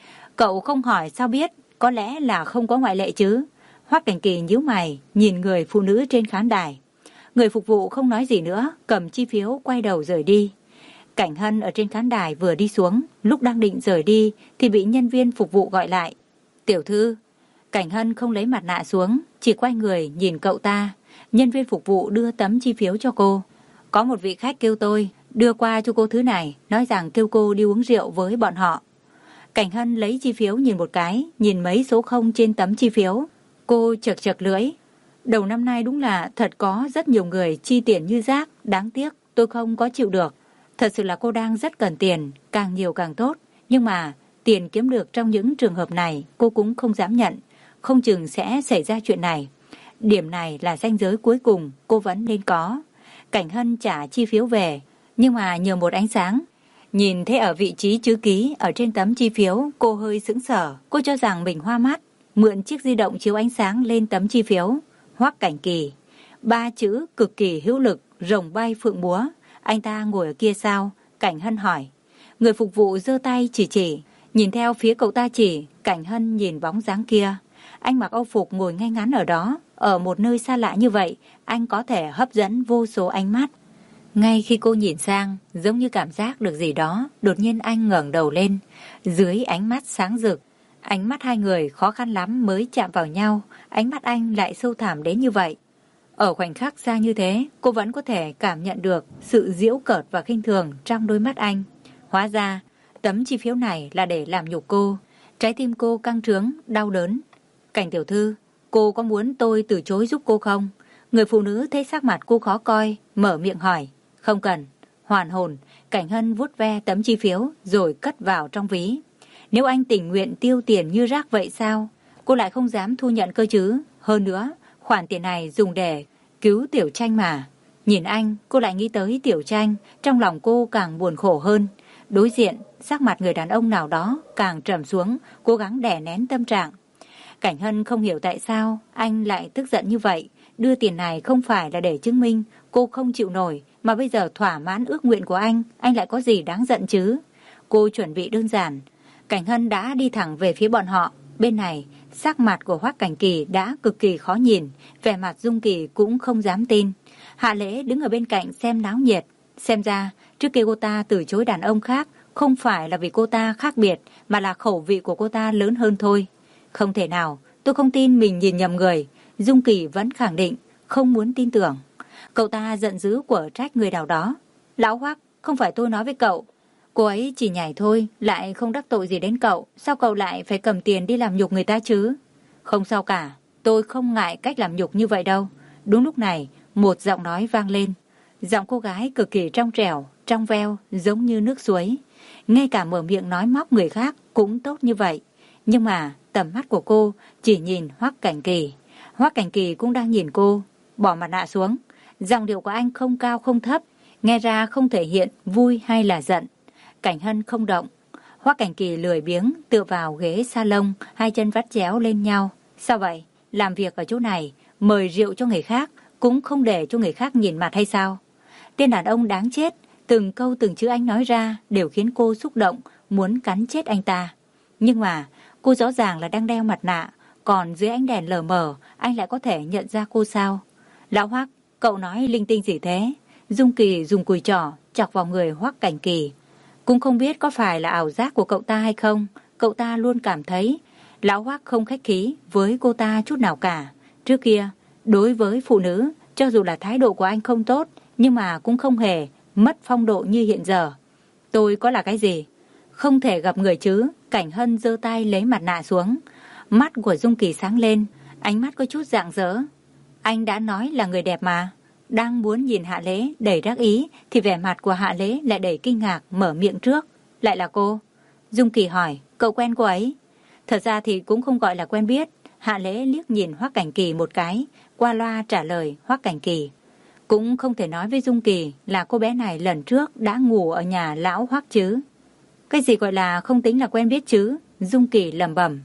[SPEAKER 1] Cậu không hỏi sao biết, có lẽ là không có ngoại lệ chứ. Hoắc Cảnh Kỳ nhíu mày, nhìn người phụ nữ trên khán đài. Người phục vụ không nói gì nữa, cầm chi phiếu quay đầu rời đi. Cảnh Hân ở trên khán đài vừa đi xuống, lúc đang định rời đi thì bị nhân viên phục vụ gọi lại. Tiểu thư. Cảnh Hân không lấy mặt nạ xuống, chỉ quay người nhìn cậu ta. Nhân viên phục vụ đưa tấm chi phiếu cho cô. Có một vị khách kêu tôi đưa qua cho cô thứ này, nói rằng kêu cô đi uống rượu với bọn họ. Cảnh Hân lấy chi phiếu nhìn một cái, nhìn mấy số không trên tấm chi phiếu. Cô chật chật lưỡi. Đầu năm nay đúng là thật có rất nhiều người chi tiền như rác, đáng tiếc tôi không có chịu được. Thật sự là cô đang rất cần tiền, càng nhiều càng tốt. Nhưng mà tiền kiếm được trong những trường hợp này cô cũng không dám nhận, không chừng sẽ xảy ra chuyện này. Điểm này là ranh giới cuối cùng cô vẫn nên có. Cảnh Hân trả chi phiếu về, nhưng mà nhờ một ánh sáng. Nhìn thấy ở vị trí chữ ký ở trên tấm chi phiếu, cô hơi sững sờ. Cô cho rằng mình hoa mắt, mượn chiếc di động chiếu ánh sáng lên tấm chi phiếu. Hoắc Cảnh Kỳ. Ba chữ cực kỳ hữu lực, rồng bay phượng múa. Anh ta ngồi ở kia sao? Cảnh Hân hỏi. Người phục vụ giơ tay chỉ chỉ. Nhìn theo phía cậu ta chỉ, Cảnh Hân nhìn bóng dáng kia. Anh mặc âu phục ngồi ngay ngắn ở đó. Ở một nơi xa lạ như vậy, anh có thể hấp dẫn vô số ánh mắt. Ngay khi cô nhìn sang, giống như cảm giác được gì đó, đột nhiên anh ngẩng đầu lên. Dưới ánh mắt sáng rực, ánh mắt hai người khó khăn lắm mới chạm vào nhau. Ánh mắt anh lại sâu thẳm đến như vậy. Ở khoảnh khắc xa như thế, cô vẫn có thể cảm nhận được sự giễu cợt và khinh thường trong đôi mắt anh. Hóa ra, tấm chi phiếu này là để làm nhục cô. Trái tim cô căng trướng, đau đớn. Cảnh tiểu thư, cô có muốn tôi từ chối giúp cô không? Người phụ nữ thấy sắc mặt cô khó coi, mở miệng hỏi. Không cần. Hoàn hồn, Cảnh Hân vuốt ve tấm chi phiếu rồi cất vào trong ví. Nếu anh tình nguyện tiêu tiền như rác vậy sao? Cô lại không dám thu nhận cơ chứ. Hơn nữa, khoản tiền này dùng để cứu Tiểu Tranh mà. Nhìn anh, cô lại nghĩ tới Tiểu Tranh, trong lòng cô càng buồn khổ hơn. Đối diện, sắc mặt người đàn ông nào đó càng trầm xuống, cố gắng đè nén tâm trạng. Cảnh Hân không hiểu tại sao anh lại tức giận như vậy. Đưa tiền này không phải là để chứng minh cô không chịu nổi, mà bây giờ thỏa mãn ước nguyện của anh, anh lại có gì đáng giận chứ? Cô chuẩn bị đơn giản. Cảnh Hân đã đi thẳng về phía bọn họ. Bên này, sắc mặt của Hoắc Cảnh Kỳ đã cực kỳ khó nhìn, vẻ mặt Dung Kỳ cũng không dám tin. Hạ Lễ đứng ở bên cạnh xem náo nhiệt. Xem ra, trước kia cô ta từ chối đàn ông khác, không phải là vì cô ta khác biệt, mà là khẩu vị của cô ta lớn hơn thôi. Không thể nào, tôi không tin mình nhìn nhầm người. Dung Kỳ vẫn khẳng định, không muốn tin tưởng. Cậu ta giận dữ quở trách người nào đó. Lão Hoắc, không phải tôi nói với cậu. Cô ấy chỉ nhảy thôi, lại không đắc tội gì đến cậu. Sao cậu lại phải cầm tiền đi làm nhục người ta chứ? Không sao cả, tôi không ngại cách làm nhục như vậy đâu. Đúng lúc này, một giọng nói vang lên. Giọng cô gái cực kỳ trong trẻo, trong veo, giống như nước suối. Ngay cả mở miệng nói móc người khác cũng tốt như vậy. Nhưng mà tầm mắt của cô chỉ nhìn Hoắc Cảnh Kỳ. Hoắc Cảnh Kỳ cũng đang nhìn cô. Bỏ mặt nạ xuống. Giọng điệu của anh không cao không thấp, nghe ra không thể hiện vui hay là giận. Cảnh Hân không động. Hoắc Cảnh Kỳ lười biếng tựa vào ghế salon, hai chân vắt chéo lên nhau. Sao vậy? Làm việc ở chỗ này, mời rượu cho người khác, cũng không để cho người khác nhìn mặt hay sao? Tên đàn ông đáng chết, từng câu từng chữ anh nói ra đều khiến cô xúc động, muốn cắn chết anh ta. Nhưng mà, cô rõ ràng là đang đeo mặt nạ, còn dưới ánh đèn lờ mờ, anh lại có thể nhận ra cô sao? Lão Hoắc, cậu nói linh tinh gì thế? Dung Kỳ dùng cùi trỏ chọc vào người Hoắc Cảnh Kỳ. Cũng không biết có phải là ảo giác của cậu ta hay không. Cậu ta luôn cảm thấy Lão Hoắc không khách khí với cô ta chút nào cả. Trước kia, đối với phụ nữ, cho dù là thái độ của anh không tốt, nhưng mà cũng không hề mất phong độ như hiện giờ. Tôi có là cái gì? Không thể gặp người chứ. Cảnh Hân giơ tay lấy mặt nạ xuống. Mắt của Dung Kỳ sáng lên, ánh mắt có chút rạng rỡ. Anh đã nói là người đẹp mà. Đang muốn nhìn Hạ Lễ đầy đắc ý thì vẻ mặt của Hạ Lễ lại đầy kinh ngạc, mở miệng trước. Lại là cô? Dung Kỳ hỏi, cậu quen cô ấy? Thật ra thì cũng không gọi là quen biết. Hạ Lễ liếc nhìn Hoắc Cảnh Kỳ một cái, qua loa trả lời Hoắc Cảnh Kỳ. Cũng không thể nói với Dung Kỳ là cô bé này lần trước đã ngủ ở nhà lão Hoắc chứ. Cái gì gọi là không tính là quen biết chứ? Dung Kỳ lẩm bẩm.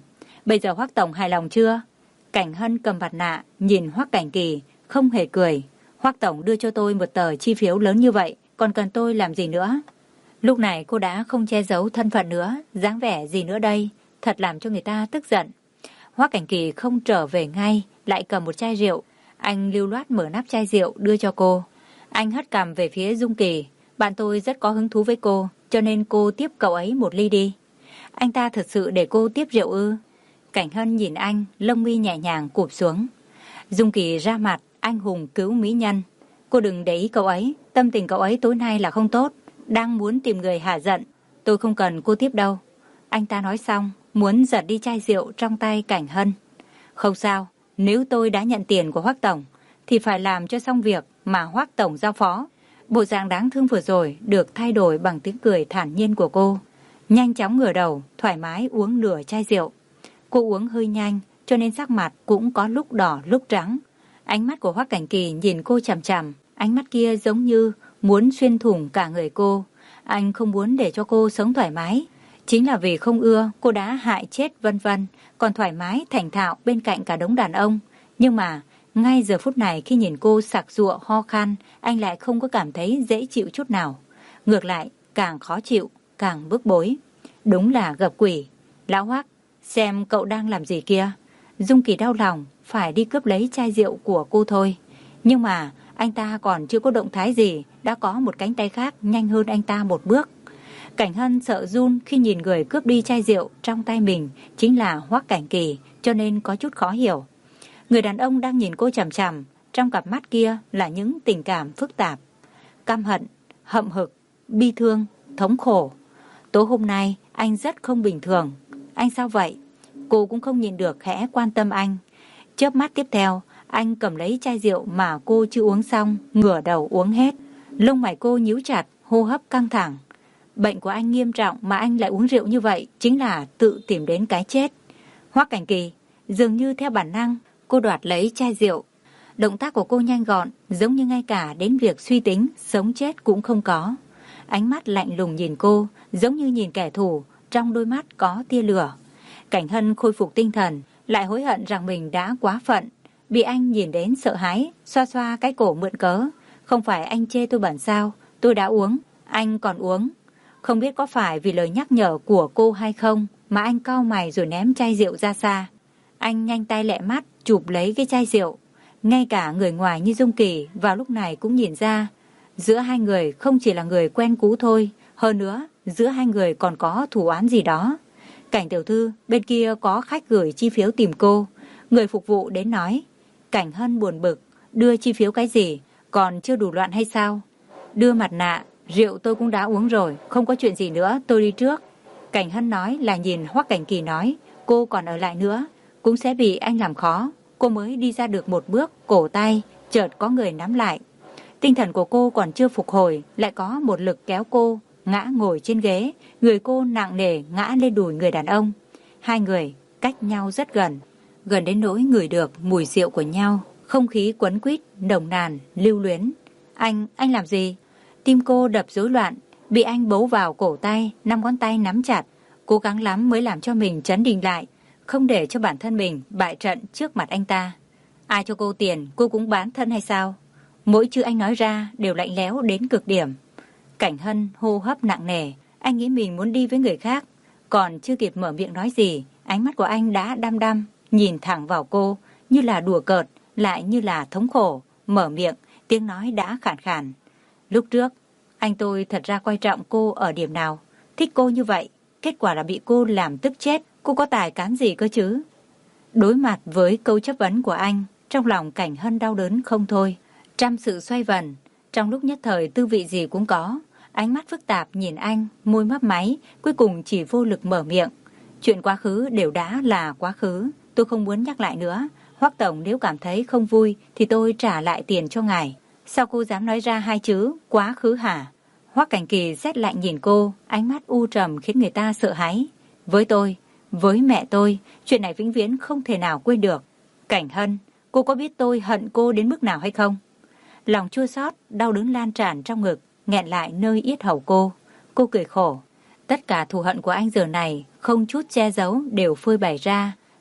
[SPEAKER 1] Bây giờ Hoắc tổng hài lòng chưa? Cảnh Hân cầm mặt nạ, nhìn Hoắc Cảnh Kỳ, không hề cười. Hoắc tổng đưa cho tôi một tờ chi phiếu lớn như vậy, còn cần tôi làm gì nữa? Lúc này cô đã không che giấu thân phận nữa, dáng vẻ gì nữa đây? Thật làm cho người ta tức giận. Hoắc Cảnh Kỳ không trở về ngay, lại cầm một chai rượu. Anh lưu loát mở nắp chai rượu đưa cho cô. Anh hất cằm về phía Dung Kỳ. Bạn tôi rất có hứng thú với cô, cho nên cô tiếp cậu ấy một ly đi. Anh ta thật sự để cô tiếp rượu ư? Cảnh Hân nhìn anh, lông mi nhẹ nhàng cụp xuống. Dung Kỳ ra mặt, anh hùng cứu mỹ nhân. Cô đừng để ý cậu ấy, tâm tình cậu ấy tối nay là không tốt, đang muốn tìm người hả giận. Tôi không cần cô tiếp đâu. Anh ta nói xong, muốn giật đi chai rượu trong tay Cảnh Hân. Không sao, nếu tôi đã nhận tiền của Hoắc tổng, thì phải làm cho xong việc mà Hoắc tổng giao phó. Bộ dạng đáng thương vừa rồi được thay đổi bằng tiếng cười thản nhiên của cô. Nhanh chóng ngửa đầu, thoải mái uống nửa chai rượu. Cô uống hơi nhanh, cho nên sắc mặt cũng có lúc đỏ lúc trắng. Ánh mắt của Hoắc Cảnh Kỳ nhìn cô chằm chằm, ánh mắt kia giống như muốn xuyên thủng cả người cô. Anh không muốn để cho cô sống thoải mái. Chính là vì không ưa cô đã hại chết vân vân, còn thoải mái thành thạo bên cạnh cả đống đàn ông. Nhưng mà ngay giờ phút này khi nhìn cô sặc sụa ho khan, anh lại không có cảm thấy dễ chịu chút nào. Ngược lại, càng khó chịu, càng bức bối. Đúng là gặp quỷ. Lão Hoắc, xem cậu đang làm gì kia. Dung Kỳ đau lòng, phải đi cướp lấy chai rượu của cô thôi. Nhưng mà anh ta còn chưa có động thái gì, đã có một cánh tay khác nhanh hơn anh ta một bước. Cảnh Hân sợ run khi nhìn người cướp đi chai rượu trong tay mình chính là Hoắc Cảnh Kỳ, cho nên có chút khó hiểu. Người đàn ông đang nhìn cô chằm chằm, trong cặp mắt kia là những tình cảm phức tạp. Căm hận, hậm hực, bi thương, thống khổ. Tối hôm nay anh rất không bình thường. Anh sao vậy? Cô cũng không nhìn được khẽ quan tâm anh. Chớp mắt tiếp theo, anh cầm lấy chai rượu mà cô chưa uống xong, ngửa đầu uống hết. Lông mày cô nhíu chặt, hô hấp căng thẳng. Bệnh của anh nghiêm trọng mà anh lại uống rượu như vậy, chính là tự tìm đến cái chết. Hoắc Cảnh Kỳ, dường như theo bản năng, cô đoạt lấy chai rượu. Động tác của cô nhanh gọn, giống như ngay cả đến việc suy tính, sống chết cũng không có. Ánh mắt lạnh lùng nhìn cô, giống như nhìn kẻ thù, trong đôi mắt có tia lửa. Cảnh Hân khôi phục tinh thần, lại hối hận rằng mình đã quá phận. Bị anh nhìn đến sợ hãi, xoa xoa cái cổ mượn cớ. Không phải anh chê tôi bẩn sao, tôi đã uống, anh còn uống. Không biết có phải vì lời nhắc nhở của cô hay không mà anh cau mày rồi ném chai rượu ra xa. Anh nhanh tay lẹ mắt chụp lấy cái chai rượu. Ngay cả người ngoài như Dung Kỳ vào lúc này cũng nhìn ra, giữa hai người không chỉ là người quen cũ thôi, hơn nữa giữa hai người còn có thù oán gì đó. Cảnh tiểu thư, bên kia có khách gửi chi phiếu tìm cô. Người phục vụ đến nói. Cảnh Hân buồn bực, đưa chi phiếu cái gì, còn chưa đủ loạn hay sao? Đưa mặt nạ, rượu tôi cũng đã uống rồi, không có chuyện gì nữa, tôi đi trước. Cảnh Hân nói là nhìn Hoắc Cảnh Kỳ nói, cô còn ở lại nữa, cũng sẽ bị anh làm khó. Cô mới đi ra được một bước, cổ tay, chợt có người nắm lại. Tinh thần của cô còn chưa phục hồi, lại có một lực kéo cô, ngã ngồi trên ghế, người cô nặng nề ngã lên đùi người đàn ông. Hai người cách nhau rất gần, gần đến nỗi ngửi được mùi rượu của nhau, không khí quấn quýt, nồng nàn, lưu luyến. Anh, anh làm gì? Tim cô đập rối loạn, bị anh bấu vào cổ tay, năm ngón tay nắm chặt, cố gắng lắm mới làm cho mình trấn định lại, không để cho bản thân mình bại trận trước mặt anh ta. Ai cho cô tiền, cô cũng bán thân hay sao? Mỗi chữ anh nói ra đều lạnh lẽo đến cực điểm. Cảnh Hân hô hấp nặng nề, anh nghĩ mình muốn đi với người khác, còn chưa kịp mở miệng nói gì, ánh mắt của anh đã đăm đăm nhìn thẳng vào cô, như là đùa cợt, lại như là thống khổ. Mở miệng, tiếng nói đã khàn khàn. Lúc trước, anh tôi thật ra quan trọng cô ở điểm nào? Thích cô như vậy, kết quả là bị cô làm tức chết. Cô có tài cán gì cơ chứ? Đối mặt với câu chất vấn của anh, trong lòng Cảnh Hân đau đớn không thôi. Trăm sự xoay vần, trong lúc nhất thời tư vị gì cũng có. Ánh mắt phức tạp nhìn anh, môi mấp máy, cuối cùng chỉ vô lực mở miệng. Chuyện quá khứ đều đã là quá khứ, tôi không muốn nhắc lại nữa. Hoắc tổng nếu cảm thấy không vui thì tôi trả lại tiền cho ngài. Sao cô dám nói ra hai chữ quá khứ hả? Hoắc Cảnh Kỳ rét lạnh nhìn cô, ánh mắt u trầm khiến người ta sợ hãi. Với tôi, với mẹ tôi, chuyện này vĩnh viễn không thể nào quên được. Cảnh Hân, cô có biết tôi hận cô đến mức nào hay không? Lòng chua xót, đau đớn lan tràn trong ngực, nghẹn lại nơi yết hầu cô. Cô cười khổ. Tất cả thù hận của anh giờ này không chút che giấu đều phơi bày ra,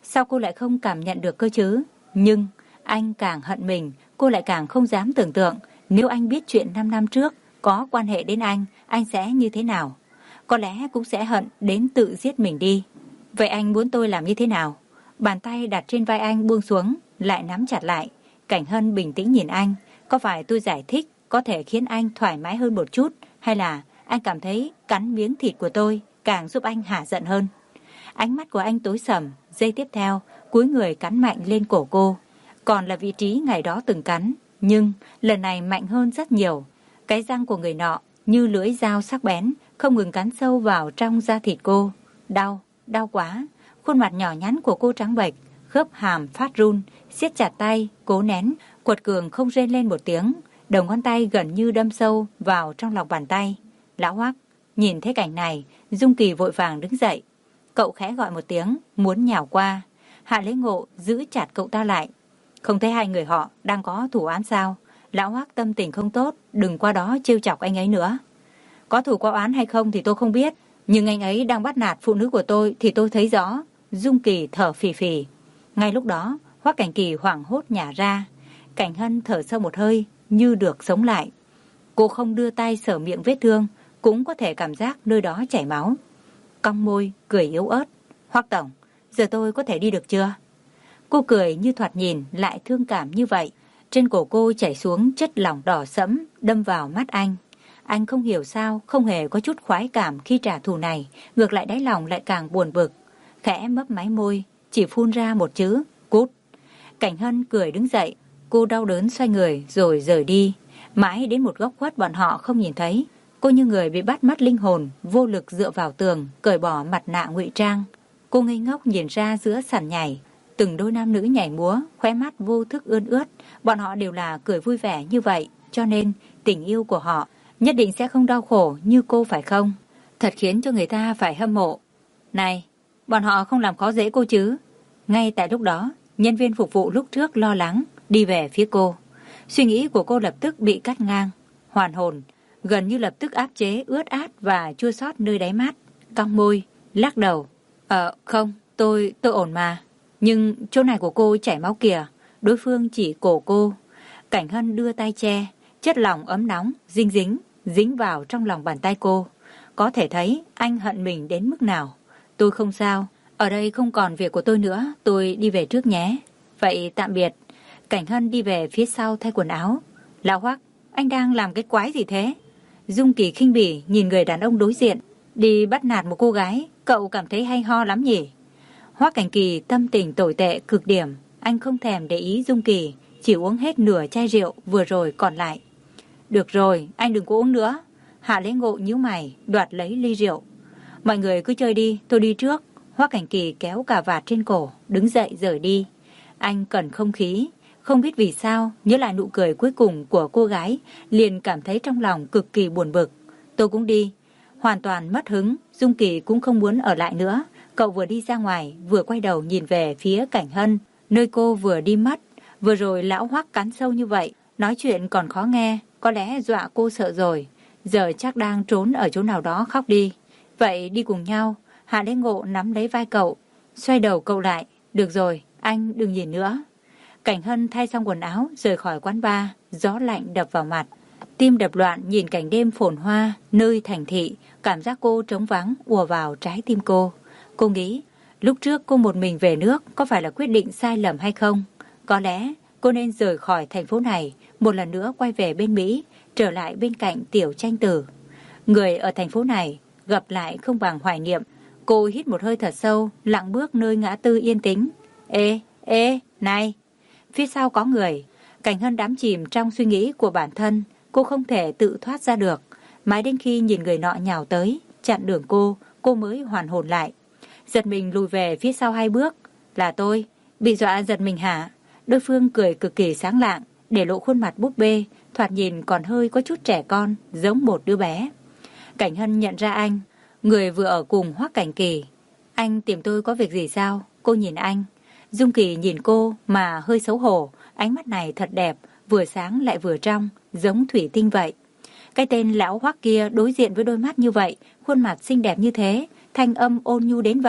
[SPEAKER 1] Sao cô lại không cảm nhận được cơ chứ? Nhưng anh càng hận mình, cô lại càng không dám tưởng tượng nếu anh biết chuyện năm năm trước có quan hệ đến anh, anh sẽ như thế nào? Có lẽ cũng sẽ hận đến tự giết mình đi. Vậy anh muốn tôi làm như thế nào? Bàn tay đặt trên vai anh buông xuống, lại nắm chặt lại. Cảnh Hân bình tĩnh nhìn anh. Có phải tôi giải thích có thể khiến anh thoải mái hơn một chút, hay là anh cảm thấy cắn miếng thịt của tôi càng giúp anh hả giận hơn? Ánh mắt của anh tối sầm, giây tiếp theo, cúi người cắn mạnh lên cổ cô. Còn là vị trí ngày đó từng cắn, nhưng lần này mạnh hơn rất nhiều. Cái răng của người nọ như lưỡi dao sắc bén, không ngừng cắn sâu vào trong da thịt cô. Đau, đau quá. Khuôn mặt nhỏ nhắn của cô trắng bệch, khớp hàm phát run, siết chặt tay, cố nén, quật cường không rên lên một tiếng. Đầu ngón tay gần như đâm sâu vào trong lòng bàn tay. Lão Hoắc, nhìn thấy cảnh này, Dung Kỳ vội vàng đứng dậy. Cậu khẽ gọi một tiếng, muốn nhào qua. Hạ Lễ Ngộ giữ chặt cậu ta lại. Không thấy hai người họ đang có thủ án sao? Lão Hoắc tâm tình không tốt, đừng qua đó trêu chọc anh ấy nữa. Có thủ có oán hay không thì tôi không biết, nhưng anh ấy đang bắt nạt phụ nữ của tôi thì tôi thấy rõ. Dung Kỳ thở phì phì. Ngay lúc đó, Hoắc Cảnh Kỳ hoảng hốt nhả ra. Cảnh Hân thở sâu một hơi, như được sống lại. Cô không đưa tay sờ miệng vết thương, cũng có thể cảm giác nơi đó chảy máu. Cong môi, cười yếu ớt. Hoắc tổng, giờ tôi có thể đi được chưa? Cô cười như thoạt nhìn lại thương cảm như vậy. Trên cổ cô chảy xuống chất lỏng đỏ sẫm, đâm vào mắt anh. Anh không hiểu sao không hề có chút khoái cảm khi trả thù này, ngược lại đáy lòng lại càng buồn bực. Khẽ mấp máy môi, chỉ phun ra một chữ, cút. Cảnh Hân cười đứng dậy, cô đau đớn xoay người rồi rời đi. Mãi đến một góc khuất bọn họ không nhìn thấy. Cô như người bị bắt mất linh hồn, vô lực dựa vào tường, cởi bỏ mặt nạ ngụy trang. Cô ngây ngốc nhìn ra giữa sàn nhảy. Từng đôi nam nữ nhảy múa, khóe mắt vô thức ươn ướt. Bọn họ đều là cười vui vẻ như vậy, cho nên tình yêu của họ nhất định sẽ không đau khổ như cô phải không? Thật khiến cho người ta phải hâm mộ. Này, bọn họ không làm khó dễ cô chứ? Ngay tại lúc đó, nhân viên phục vụ lúc trước lo lắng đi về phía cô. Suy nghĩ của cô lập tức bị cắt ngang. Hoàn hồn, gần như lập tức áp chế ướt át và chua xót nơi đáy mắt. Cong môi, lắc đầu. Ờ, không, tôi, tôi ổn mà. Nhưng chỗ này của cô chảy máu kìa. Đối phương chỉ cổ cô. Cảnh Hân đưa tay che, chất lỏng ấm nóng, dính dính, dính vào trong lòng bàn tay cô. Có thể thấy anh hận mình đến mức nào. Tôi không sao, ở đây không còn việc của tôi nữa, tôi đi về trước nhé. Vậy tạm biệt. Cảnh Hân đi về phía sau thay quần áo. Lão Hoắc, anh đang làm cái quái gì thế? Dung Kỳ khinh bỉ nhìn người đàn ông đối diện. Đi bắt nạt một cô gái, cậu cảm thấy hay ho lắm nhỉ? Hoắc Cảnh Kỳ tâm tình tồi tệ cực điểm. Anh không thèm để ý Dung Kỳ, chỉ uống hết nửa chai rượu vừa rồi còn lại. Được rồi, anh đừng có uống nữa. Hạ Lễ Ngộ nhíu mày, đoạt lấy ly rượu. Mọi người cứ chơi đi, tôi đi trước. Hoắc Cảnh Kỳ kéo cà vạt trên cổ, đứng dậy rời đi. Anh cần không khí. Không biết vì sao, nhớ lại nụ cười cuối cùng của cô gái, liền cảm thấy trong lòng cực kỳ buồn bực. Tôi cũng đi. Hoàn toàn mất hứng, Dung Kỳ cũng không muốn ở lại nữa. Cậu vừa đi ra ngoài, vừa quay đầu nhìn về phía Cảnh Hân, nơi cô vừa đi mất. Vừa rồi lão Hoắc cắn sâu như vậy, nói chuyện còn khó nghe, có lẽ dọa cô sợ rồi. Giờ chắc đang trốn ở chỗ nào đó khóc đi. Vậy đi cùng nhau. Hạ Lễ Ngộ nắm lấy vai cậu, xoay đầu cậu lại. Được rồi, anh đừng nhìn nữa. Cảnh Hân thay xong quần áo, rời khỏi quán bar. Gió lạnh đập vào mặt, tim đập loạn nhìn cảnh đêm phồn hoa nơi thành thị. Cảm giác cô trống vắng ùa vào trái tim cô. Cô nghĩ, lúc trước cô một mình về nước có phải là quyết định sai lầm hay không? Có lẽ cô nên rời khỏi thành phố này, một lần nữa quay về bên Mỹ, trở lại bên cạnh Tiểu Tranh Tử. Người ở thành phố này gặp lại không bằng hoài niệm. Cô hít một hơi thật sâu, lặng bước nơi ngã tư yên tĩnh. Ê, ê, này! Phía sau có người. Cảnh Hân đắm chìm trong suy nghĩ của bản thân, cô không thể tự thoát ra được. Mãi đến khi nhìn người nọ nhào tới, chặn đường cô, cô mới hoàn hồn lại. Giật mình lùi về phía sau hai bước. Là tôi, bị dọa giật mình hả? Đối phương cười cực kỳ sáng lạng, để lộ khuôn mặt búp bê, thoạt nhìn còn hơi có chút trẻ con, giống một đứa bé. Cảnh Hân nhận ra anh, người vừa ở cùng Hoắc Cảnh Kỳ. Anh tìm tôi có việc gì sao? Cô nhìn anh. Dung Kỳ nhìn cô mà hơi xấu hổ, ánh mắt này thật đẹp, vừa sáng lại vừa trong, giống thủy tinh vậy. Cái tên lão Hoắc kia đối diện với đôi mắt như vậy, khuôn mặt xinh đẹp như thế, thanh âm ôn nhu đến vậy,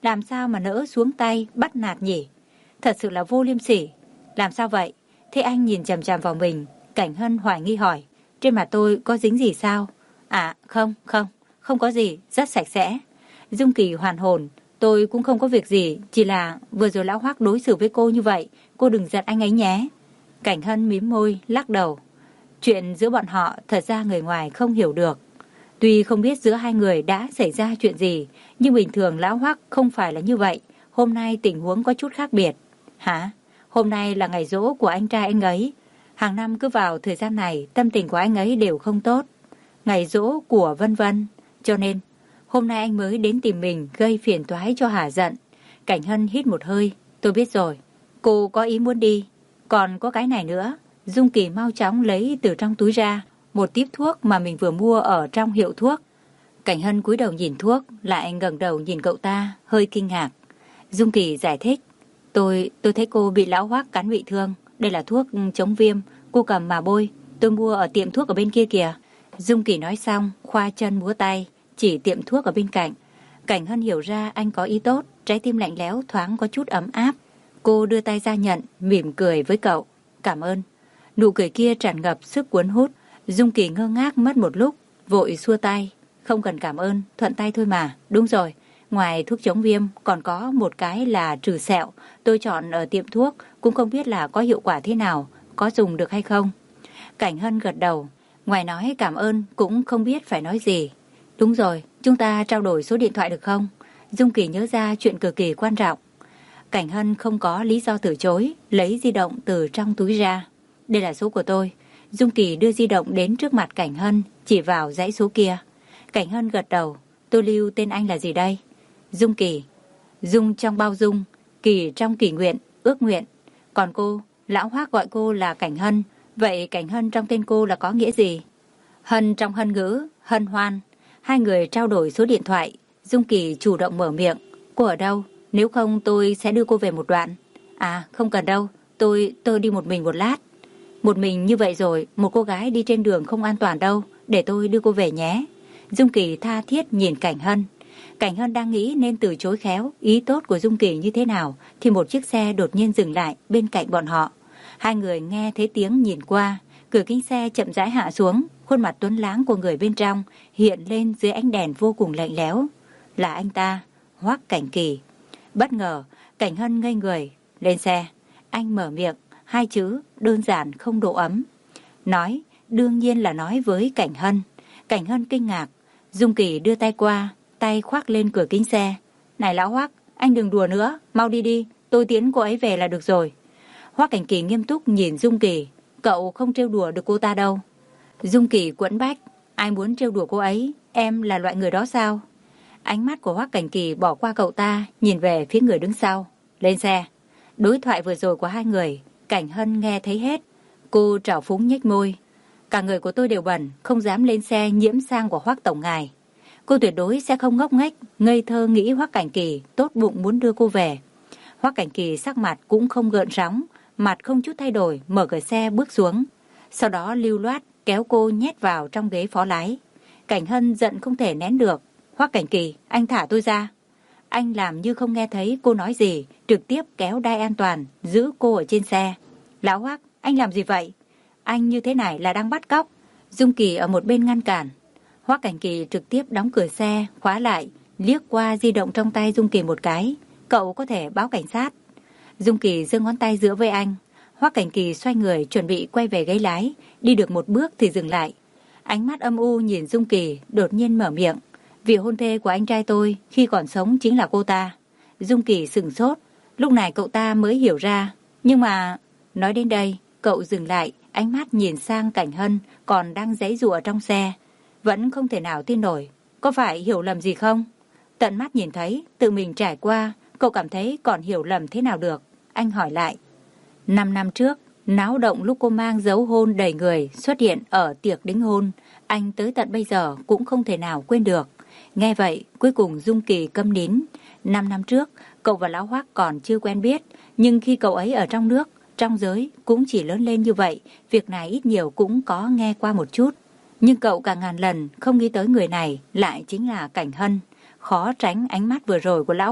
[SPEAKER 1] làm sao mà nỡ xuống tay bắt nạt nhỉ? Thật sự là vô liêm sỉ. Làm sao vậy? Thế anh nhìn chằm chằm vào mình. Cảnh Hân hoài nghi hỏi. Trên mặt tôi có dính gì sao? À không, không, không có gì, rất sạch sẽ. Dung Kỳ hoàn hồn. Tôi cũng không có việc gì, chỉ là vừa rồi lão Hoắc đối xử với cô như vậy, cô đừng giận anh ấy nhé. Cảnh Hân mím môi, lắc đầu. Chuyện giữa bọn họ thật ra người ngoài không hiểu được. Tuy không biết giữa hai người đã xảy ra chuyện gì, nhưng bình thường lão Hoắc không phải là như vậy. Hôm nay tình huống có chút khác biệt. Hả? Hôm nay là ngày giỗ của anh trai anh ấy. Hàng năm cứ vào thời gian này, tâm tình của anh ấy đều không tốt. Ngày giỗ của Vân Vân. Cho nên, hôm nay anh mới đến tìm mình gây phiền toái cho hả giận. Cảnh Hân hít một hơi. Tôi biết rồi. Cô có ý muốn đi. Còn có cái này nữa. Dung Kỳ mau chóng lấy từ trong túi ra một típ thuốc mà mình vừa mua ở trong hiệu thuốc. Cảnh Hân cúi đầu nhìn thuốc, lại ngẩng đầu nhìn cậu ta, hơi kinh ngạc. Dung Kỳ giải thích. Tôi, tôi thấy cô bị lão Hoắc cắn bị thương. Đây là thuốc chống viêm. Cô cầm mà bôi. Tôi mua ở tiệm thuốc ở bên kia kìa. Dung Kỳ nói xong, khoa chân múa tay, chỉ tiệm thuốc ở bên cạnh. Cảnh Hân hiểu ra anh có ý tốt, trái tim lạnh lẽo thoáng có chút ấm áp. Cô đưa tay ra nhận, mỉm cười với cậu. Cảm ơn. Nụ cười kia tràn ngập sức cuốn hút. Dung Kỳ ngơ ngác mất một lúc, vội xua tay. Không cần cảm ơn, thuận tay thôi mà. Đúng rồi, ngoài thuốc chống viêm còn có một cái là trừ sẹo. Tôi chọn ở tiệm thuốc, cũng không biết là có hiệu quả thế nào, có dùng được hay không. Cảnh Hân gật đầu. Ngoài nói cảm ơn cũng không biết phải nói gì. Đúng rồi, chúng ta trao đổi số điện thoại được không? Dung Kỳ nhớ ra chuyện cực kỳ quan trọng. Cảnh Hân không có lý do từ chối, lấy di động từ trong túi ra. Đây là số của tôi. Dung Kỳ đưa di động đến trước mặt Cảnh Hân, chỉ vào dãy số kia. Cảnh Hân gật đầu. Tôi lưu tên anh là gì đây? Dung Kỳ. Dung trong bao dung, Kỳ trong kỳ nguyện, ước nguyện. Còn cô, lão Hoắc gọi cô là Cảnh Hân. Vậy Cảnh Hân trong tên cô là có nghĩa gì? Hân trong hân ngữ, hân hoan. Hai người trao đổi số điện thoại. Dung Kỳ chủ động mở miệng. Cô ở đâu? Nếu không tôi sẽ đưa cô về một đoạn. À không cần đâu. Tôi, tôi đi một mình một lát. Một mình như vậy rồi, một cô gái đi trên đường không an toàn đâu. Để tôi đưa cô về nhé. Dung Kỳ tha thiết nhìn Cảnh Hân. Cảnh Hân đang nghĩ nên từ chối khéo ý tốt của Dung Kỳ như thế nào, thì một chiếc xe đột nhiên dừng lại bên cạnh bọn họ. Hai người nghe thấy tiếng nhìn qua, cửa kính xe chậm rãi hạ xuống, khuôn mặt tuấn lãng của người bên trong hiện lên dưới ánh đèn vô cùng lạnh lẽo. Là anh ta, Hoắc Cảnh Kỳ. Bất ngờ, Cảnh Hân ngây người. Lên xe. Anh mở miệng, hai chữ đơn giản không độ ấm. Nói, đương nhiên là nói với Cảnh Hân. Cảnh Hân kinh ngạc. Dung Kỳ đưa tay qua, tay khoác lên cửa kính xe. Này lão Hoắc, anh đừng đùa nữa, mau đi đi, tôi tiễn cô ấy về là được rồi. Hoắc Cảnh Kỳ nghiêm túc nhìn Dung Kỳ. Cậu không trêu đùa được cô ta đâu. Dung Kỳ quẫn bách. Ai muốn trêu đùa cô ấy? Em là loại người đó sao? Ánh mắt của Hoắc Cảnh Kỳ bỏ qua cậu ta, nhìn về phía người đứng sau. Lên xe. Đối thoại vừa rồi của hai người, Cảnh Hân nghe thấy hết. Cô trào phúng nhếch môi. Cả người của tôi đều bẩn, không dám lên xe nhiễm sang của Hoắc tổng ngài. Cô tuyệt đối sẽ không ngốc nghếch, ngây thơ nghĩ Hoắc Cảnh Kỳ tốt bụng muốn đưa cô về. Hoắc Cảnh Kỳ sắc mặt cũng không gợn sóng, mặt không chút thay đổi, mở cửa xe bước xuống. Sau đó lưu loát kéo cô nhét vào trong ghế phó lái. Cảnh Hân giận không thể nén được. Hoắc Cảnh Kỳ, anh thả tôi ra. Anh làm như không nghe thấy cô nói gì, trực tiếp kéo đai an toàn, giữ cô ở trên xe. Lão Hoắc, anh làm gì vậy? Anh như thế này là đang bắt cóc. Dung Kỳ ở một bên ngăn cản. Hoắc Cảnh Kỳ trực tiếp đóng cửa xe, khóa lại, liếc qua di động trong tay Dung Kỳ một cái. Cậu có thể báo cảnh sát. Dung Kỳ giơ ngón tay giữa với anh. Hoắc Cảnh Kỳ xoay người chuẩn bị quay về ghế lái, đi được một bước thì dừng lại. Ánh mắt âm u nhìn Dung Kỳ, đột nhiên mở miệng. Vị hôn thê của anh trai tôi khi còn sống chính là cô ta. Dung Kỳ sửng sốt, lúc này cậu ta mới hiểu ra. Nhưng mà... Nói đến đây, cậu dừng lại, ánh mắt nhìn sang Cảnh Hân còn đang giãy giụa trong xe. Vẫn không thể nào tin nổi. Có phải hiểu lầm gì không? Tận mắt nhìn thấy, tự mình trải qua, cậu cảm thấy còn hiểu lầm thế nào được. Anh hỏi lại. Năm năm trước, náo động lúc cô mang dấu hôn đầy người xuất hiện ở tiệc đính hôn. Anh tới tận bây giờ cũng không thể nào quên được. Nghe vậy, cuối cùng Dung Kỳ câm nín. Năm năm trước, cậu và Lão Hoắc còn chưa quen biết. Nhưng khi cậu ấy ở trong nước, trong giới cũng chỉ lớn lên như vậy. Việc này ít nhiều cũng có nghe qua một chút. Nhưng cậu cả ngàn lần không nghĩ tới người này lại chính là Cảnh Hân. Khó tránh ánh mắt vừa rồi của Lão Hoắc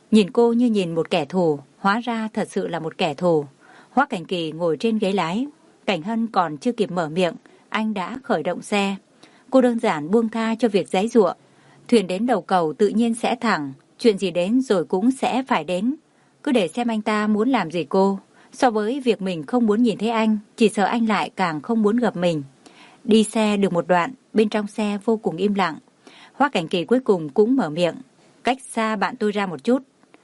[SPEAKER 1] Nhìn cô như nhìn một kẻ thù, hóa ra thật sự là một kẻ thù. Hoắc Cảnh Kỳ ngồi trên ghế lái, Cảnh Hân còn chưa kịp mở miệng, anh đã khởi động xe. Cô đơn giản buông tha cho việc giãy giụa. Thuyền đến đầu cầu tự nhiên sẽ thẳng, chuyện gì đến rồi cũng sẽ phải đến. Cứ để xem anh ta muốn làm gì cô. So với việc mình không muốn nhìn thấy anh, chỉ sợ anh lại càng không muốn gặp mình. Đi xe được một đoạn, bên trong xe vô cùng im lặng. Hoắc Cảnh Kỳ cuối cùng cũng mở miệng. Cách xa bạn tôi ra một chút.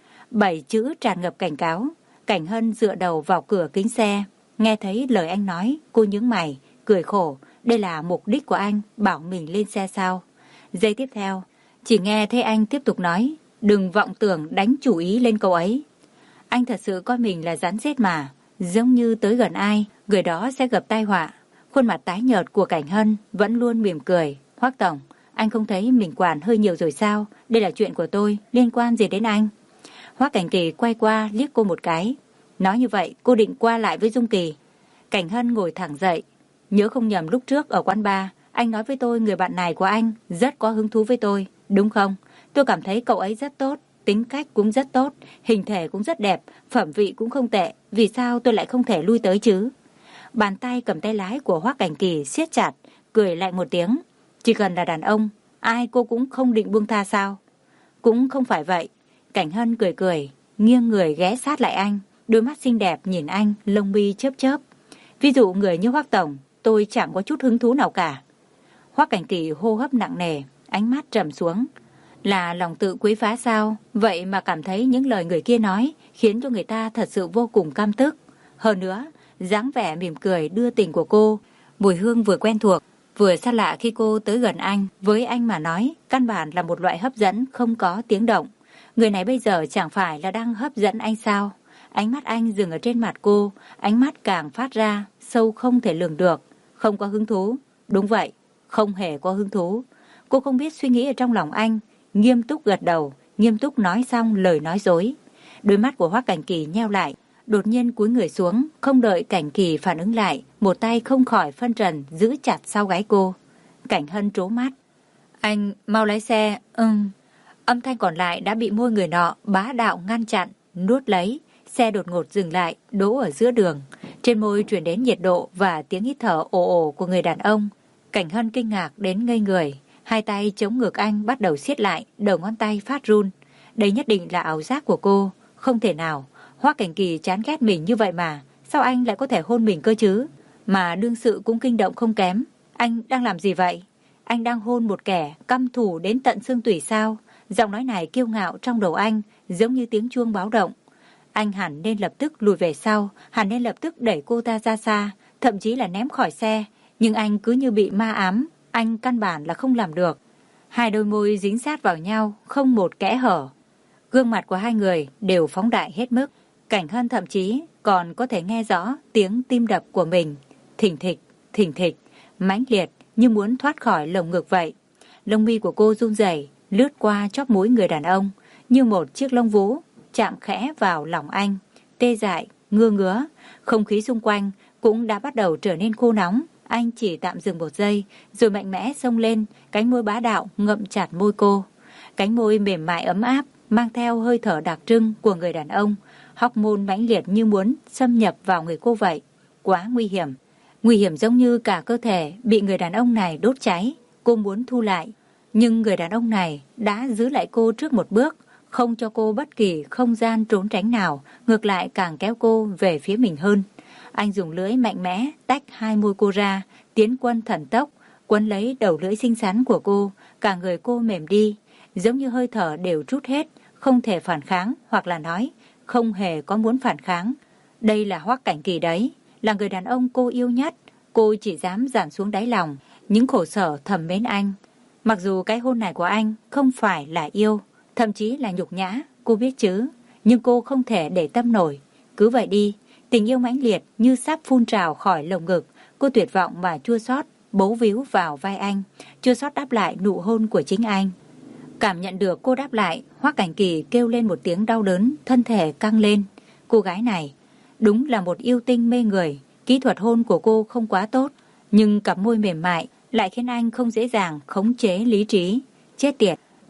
[SPEAKER 1] Bảy chữ tràn ngập cảnh cáo. Cảnh Hân dựa đầu vào cửa kính xe. Nghe thấy lời anh nói, cô nhướng mày, cười khổ. Đây là mục đích của anh, bảo mình lên xe sao? Giây tiếp theo, chỉ nghe thấy anh tiếp tục nói. Đừng vọng tưởng đánh chủ ý lên câu ấy. Anh thật sự coi mình là rắn rết mà. Giống như tới gần ai, người đó sẽ gặp tai họa. Khuôn mặt tái nhợt của Cảnh Hân vẫn luôn mỉm cười. Hoắc tổng, anh không thấy mình quản hơi nhiều rồi sao? Đây là chuyện của tôi, liên quan gì đến anh? Hoắc Cảnh Kỳ quay qua liếc cô một cái. Nói như vậy, cô định qua lại với Dung Kỳ. Cảnh Hân ngồi thẳng dậy. Nhớ không nhầm lúc trước ở quán bar, anh nói với tôi người bạn này của anh rất có hứng thú với tôi, đúng không? Tôi cảm thấy cậu ấy rất tốt, tính cách cũng rất tốt, hình thể cũng rất đẹp, phẩm vị cũng không tệ. Vì sao tôi lại không thể lui tới chứ? Bàn tay cầm tay lái của Hoắc Cảnh Kỳ siết chặt, cười lại một tiếng. Chỉ cần là đàn ông, ai cô cũng không định buông tha sao? Cũng không phải vậy. Cảnh Hân cười cười, nghiêng người ghé sát lại anh, đôi mắt xinh đẹp nhìn anh, lông mi chớp chớp. Ví dụ người như Hoắc tổng, tôi chẳng có chút hứng thú nào cả. Hoắc Cảnh Kỳ hô hấp nặng nề, ánh mắt trầm xuống. Là lòng tự quấy phá sao? Vậy mà cảm thấy những lời người kia nói khiến cho người ta thật sự vô cùng căm tức. Hơn nữa, dáng vẻ mỉm cười đưa tình của cô, mùi hương vừa quen thuộc, vừa xa lạ khi cô tới gần anh. Với anh mà nói, căn bản là một loại hấp dẫn không có tiếng động. Người này bây giờ chẳng phải là đang hấp dẫn anh sao? Ánh mắt anh dừng ở trên mặt cô, ánh mắt càng phát ra, sâu không thể lường được. Không có hứng thú. Đúng vậy, không hề có hứng thú. Cô không biết suy nghĩ ở trong lòng anh, nghiêm túc gật đầu, nghiêm túc nói xong lời nói dối. Đôi mắt của Hoắc Cảnh Kỳ nheo lại, đột nhiên cúi người xuống, không đợi Cảnh Kỳ phản ứng lại, một tay không khỏi phân trần giữ chặt sau gáy cô. Cảnh Hân trố mắt. Anh mau lái xe. Ừm. Âm thanh còn lại đã bị môi người nọ bá đạo ngăn chặn, nuốt lấy. Xe đột ngột dừng lại, đỗ ở giữa đường. Trên môi truyền đến nhiệt độ và tiếng hít thở ồ ồ của người đàn ông. Cảnh Hân kinh ngạc đến ngây người. Hai tay chống ngực anh bắt đầu siết lại, đầu ngón tay phát run. Đây nhất định là ảo giác của cô. Không thể nào. Hoắc Cảnh Kỳ chán ghét mình như vậy mà. Sao anh lại có thể hôn mình cơ chứ? Mà đương sự cũng kinh động không kém. Anh đang làm gì vậy? Anh đang hôn một kẻ căm thù đến tận xương tủy sao? Giọng nói này kiêu ngạo trong đầu anh, giống như tiếng chuông báo động. Anh hẳn nên lập tức lùi về sau, hẳn nên lập tức đẩy cô ta ra xa, thậm chí là ném khỏi xe. Nhưng anh cứ như bị ma ám, anh căn bản là không làm được. Hai đôi môi dính sát vào nhau, không một kẽ hở. Gương mặt của hai người đều phóng đại hết mức. Cảnh Hân thậm chí còn có thể nghe rõ tiếng tim đập của mình. Thình thịch, thình thịch, mãnh liệt như muốn thoát khỏi lồng ngực vậy. Lông mi của cô run rẩy, lướt qua chóp mũi người đàn ông, như một chiếc lông vú, chạm khẽ vào lòng anh. Tê dại, ngưa ngứa, không khí xung quanh cũng đã bắt đầu trở nên khô nóng. Anh chỉ tạm dừng một giây, rồi mạnh mẽ xông lên, cánh môi bá đạo ngậm chặt môi cô. Cánh môi mềm mại ấm áp, mang theo hơi thở đặc trưng của người đàn ông. Hormone mãnh liệt như muốn xâm nhập vào người cô vậy. Quá nguy hiểm. Nguy hiểm giống như cả cơ thể bị người đàn ông này đốt cháy. Cô muốn thu lại. Nhưng người đàn ông này đã giữ lại cô trước một bước, không cho cô bất kỳ không gian trốn tránh nào, ngược lại càng kéo cô về phía mình hơn. Anh dùng lưỡi mạnh mẽ tách hai môi cô ra, tiến quân thần tốc, quấn lấy đầu lưỡi xinh xắn của cô, cả người cô mềm đi, giống như hơi thở đều trút hết, không thể phản kháng, hoặc là nói, không hề có muốn phản kháng. Đây là Hoắc Cảnh Kỳ đấy, là người đàn ông cô yêu nhất, cô chỉ dám dàn xuống đáy lòng những khổ sở thầm mến anh. Mặc dù cái hôn này của anh không phải là yêu, thậm chí là nhục nhã, cô biết chứ, nhưng cô không thể để tâm nổi. Cứ vậy đi, tình yêu mãnh liệt như sắp phun trào khỏi lồng ngực, cô tuyệt vọng mà chua xót bấu víu vào vai anh, chua xót đáp lại nụ hôn của chính anh. Cảm nhận được cô đáp lại, Hoắc Cảnh Kỳ kêu lên một tiếng đau đớn, thân thể căng lên. Cô gái này đúng là một yêu tinh mê người, kỹ thuật hôn của cô không quá tốt, nhưng cặp môi mềm mại lại khiến anh không dễ dàng khống chế lý trí. Chết tiệt,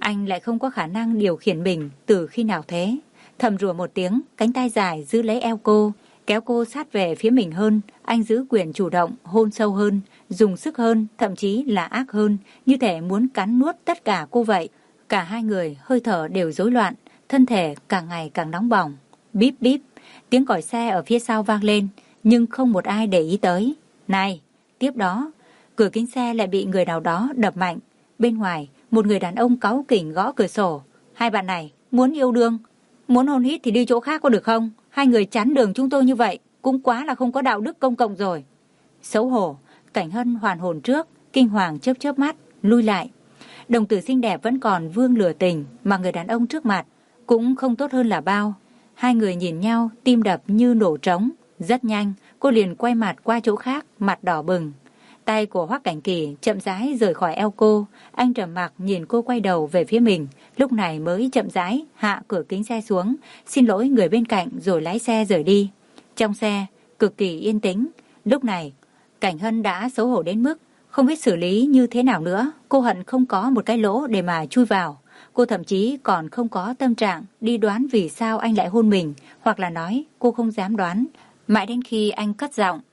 [SPEAKER 1] Anh lại không có khả năng điều khiển mình từ khi nào thế. Thầm rủa một tiếng, cánh tay dài giữ lấy eo cô, kéo cô sát về phía mình hơn. Anh giữ quyền chủ động, hôn sâu hơn, dùng sức hơn, thậm chí là ác hơn, như thể muốn cắn nuốt tất cả cô vậy. Cả hai người hơi thở đều rối loạn, thân thể càng ngày càng nóng bỏng. Bíp bíp, tiếng còi xe ở phía sau vang lên, nhưng không một ai để ý tới. Này, tiếp đó, cửa kính xe lại bị người nào đó đập mạnh. Bên ngoài, một người đàn ông cáu kỉnh gõ cửa sổ. Hai bạn này, muốn yêu đương, muốn hôn hít thì đi chỗ khác có được không? Hai người chắn đường chúng tôi như vậy, cũng quá là không có đạo đức công cộng rồi. Xấu hổ, Cảnh Hân hoàn hồn trước, kinh hoàng chớp chớp mắt, lui lại. Đồng tử xinh đẹp vẫn còn vương lửa tình, mà người đàn ông trước mặt cũng không tốt hơn là bao. Hai người nhìn nhau, tim đập như nổ trống. Rất nhanh, cô liền quay mặt qua chỗ khác, mặt đỏ bừng. Tay của Hoắc Cảnh Kỳ chậm rãi rời khỏi eo cô. Anh trầm mặc nhìn cô quay đầu về phía mình, lúc này mới chậm rãi hạ cửa kính xe xuống, xin lỗi người bên cạnh rồi lái xe rời đi. Trong xe cực kỳ yên tĩnh. Lúc này Cảnh Hân đã xấu hổ đến mức không biết xử lý như thế nào nữa. Cô hận không có một cái lỗ để mà chui vào. Cô thậm chí còn không có tâm trạng đi đoán vì sao anh lại hôn mình, hoặc là nói cô không dám đoán. Mãi đến khi anh cất giọng,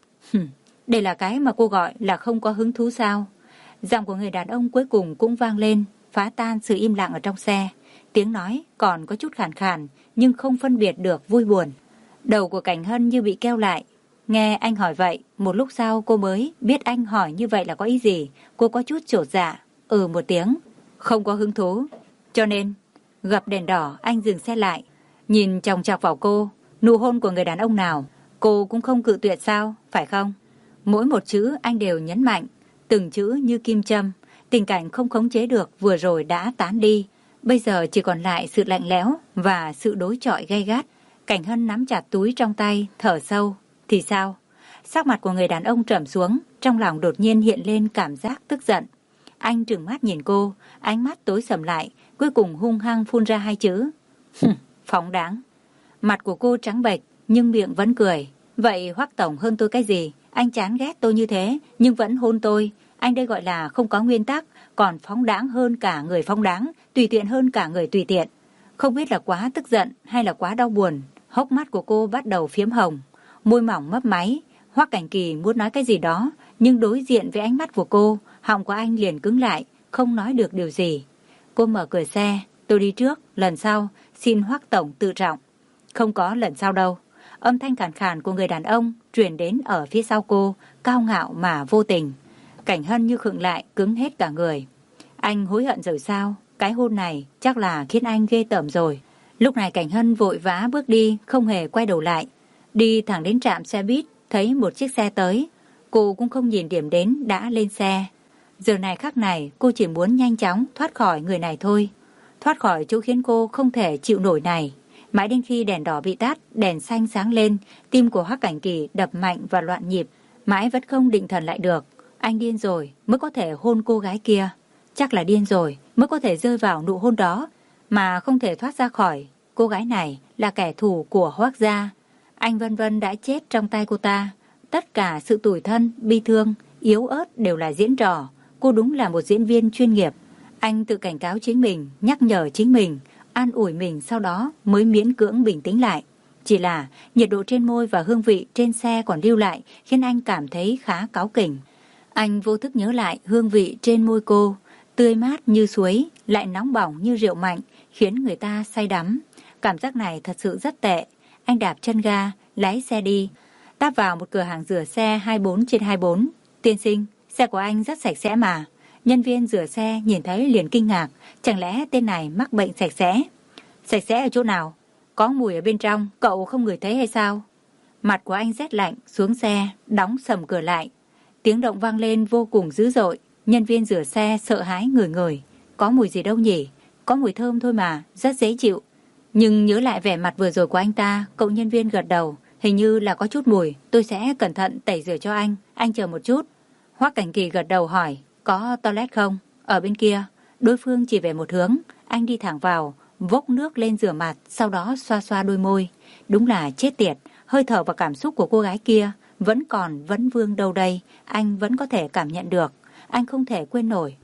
[SPEAKER 1] đây là cái mà cô gọi là không có hứng thú sao? Giọng của người đàn ông cuối cùng cũng vang lên, phá tan sự im lặng ở trong xe. Tiếng nói còn có chút khàn khàn, nhưng không phân biệt được vui buồn. Đầu của Cảnh Hân như bị keo lại. Nghe anh hỏi vậy, một lúc sau cô mới biết anh hỏi như vậy là có ý gì. Cô có chút chột dạ, ừ một tiếng, không có hứng thú. Cho nên, gặp đèn đỏ anh dừng xe lại, nhìn chòng chọc vào cô. Nụ hôn của người đàn ông nào, cô cũng không cự tuyệt sao, phải không? Mỗi một chữ anh đều nhấn mạnh, từng chữ như kim châm. Tình cảnh không khống chế được vừa rồi đã tán đi. Bây giờ chỉ còn lại sự lạnh lẽo và sự đối chọi gay gắt. Cảnh Hân nắm chặt túi trong tay, thở sâu. Thì sao? Sắc mặt của người đàn ông trầm xuống, trong lòng đột nhiên hiện lên cảm giác tức giận. Anh trừng mắt nhìn cô, ánh mắt tối sầm lại, cuối cùng hung hăng phun ra hai chữ. Phóng đáng. Mặt của cô trắng bệch, nhưng miệng vẫn cười. Vậy Hoắc tổng hơn tôi cái gì? Anh chán ghét tôi như thế, nhưng vẫn hôn tôi. Anh đây gọi là không có nguyên tắc, còn phóng đáng hơn cả người phóng đáng, tùy tiện hơn cả người tùy tiện. Không biết là quá tức giận hay là quá đau buồn, hốc mắt của cô bắt đầu phiếm hồng, môi mỏng mấp máy. Hoắc Cảnh Kỳ muốn nói cái gì đó, nhưng đối diện với ánh mắt của cô, họng của anh liền cứng lại, không nói được điều gì. Cô mở cửa xe, tôi đi trước, lần sau, xin Hoắc tổng tự trọng. Không có lần sau đâu. Âm thanh khàn khàn của người đàn ông truyền đến ở phía sau cô, cao ngạo mà vô tình. Cảnh Hân như khựng lại, cứng hết cả người. Anh hối hận rồi sao? Cái hôn này chắc là khiến anh ghê tởm rồi. Lúc này Cảnh Hân vội vã bước đi, không hề quay đầu lại. Đi thẳng đến trạm xe buýt, thấy một chiếc xe tới. Cô cũng không nhìn điểm đến đã lên xe. Giờ này khắc này cô chỉ muốn nhanh chóng thoát khỏi người này thôi. Thoát khỏi chỗ khiến cô không thể chịu nổi này. Mãi đến khi đèn đỏ bị tắt, đèn xanh sáng lên, tim của Hoắc Cảnh Kỳ đập mạnh và loạn nhịp, mãi vẫn không định thần lại được. Anh điên rồi mới có thể hôn cô gái kia. Chắc là điên rồi mới có thể rơi vào nụ hôn đó, mà không thể thoát ra khỏi. Cô gái này là kẻ thù của Hoắc gia. Anh Vân Vân đã chết trong tay cô ta. Tất cả sự tủi thân, bi thương, yếu ớt đều là diễn trò. Cô đúng là một diễn viên chuyên nghiệp. Anh tự cảnh cáo chính mình, nhắc nhở chính mình, an ủi mình, sau đó mới miễn cưỡng bình tĩnh lại. Chỉ là nhiệt độ trên môi và hương vị trên xe còn lưu lại khiến anh cảm thấy khá cáu kỉnh. Anh vô thức nhớ lại hương vị trên môi cô, tươi mát như suối, lại nóng bỏng như rượu mạnh, khiến người ta say đắm. Cảm giác này thật sự rất tệ. Anh đạp chân ga, lái xe đi, táp vào một cửa hàng rửa xe hai mươi bốn trên hai mươi bốn. Tiên sinh, xe của anh rất sạch sẽ mà. Nhân viên rửa xe nhìn thấy liền kinh ngạc, chẳng lẽ tên này mắc bệnh sạch sẽ? Sạch sẽ ở chỗ nào? Có mùi ở bên trong, cậu không ngửi thấy hay sao? Mặt của anh rét lạnh, xuống xe, đóng sầm cửa lại. Tiếng động vang lên vô cùng dữ dội. Nhân viên rửa xe sợ hãi ngửi ngửi. Có mùi gì đâu nhỉ? Có mùi thơm thôi mà, rất dễ chịu. Nhưng nhớ lại vẻ mặt vừa rồi của anh ta, cậu nhân viên gật đầu. Hình như là có chút mùi, tôi sẽ cẩn thận tẩy rửa cho anh. Anh chờ một chút. Hoắc Cảnh Kỳ gật đầu hỏi, có toilet không? Ở bên kia. Đối phương chỉ về một hướng. Anh đi thẳng vào, vốc nước lên rửa mặt, sau đó xoa xoa đôi môi. Đúng là chết tiệt, hơi thở và cảm xúc của cô gái kia vẫn còn vấn vương đâu đây. Anh vẫn có thể cảm nhận được. Anh không thể quên nổi.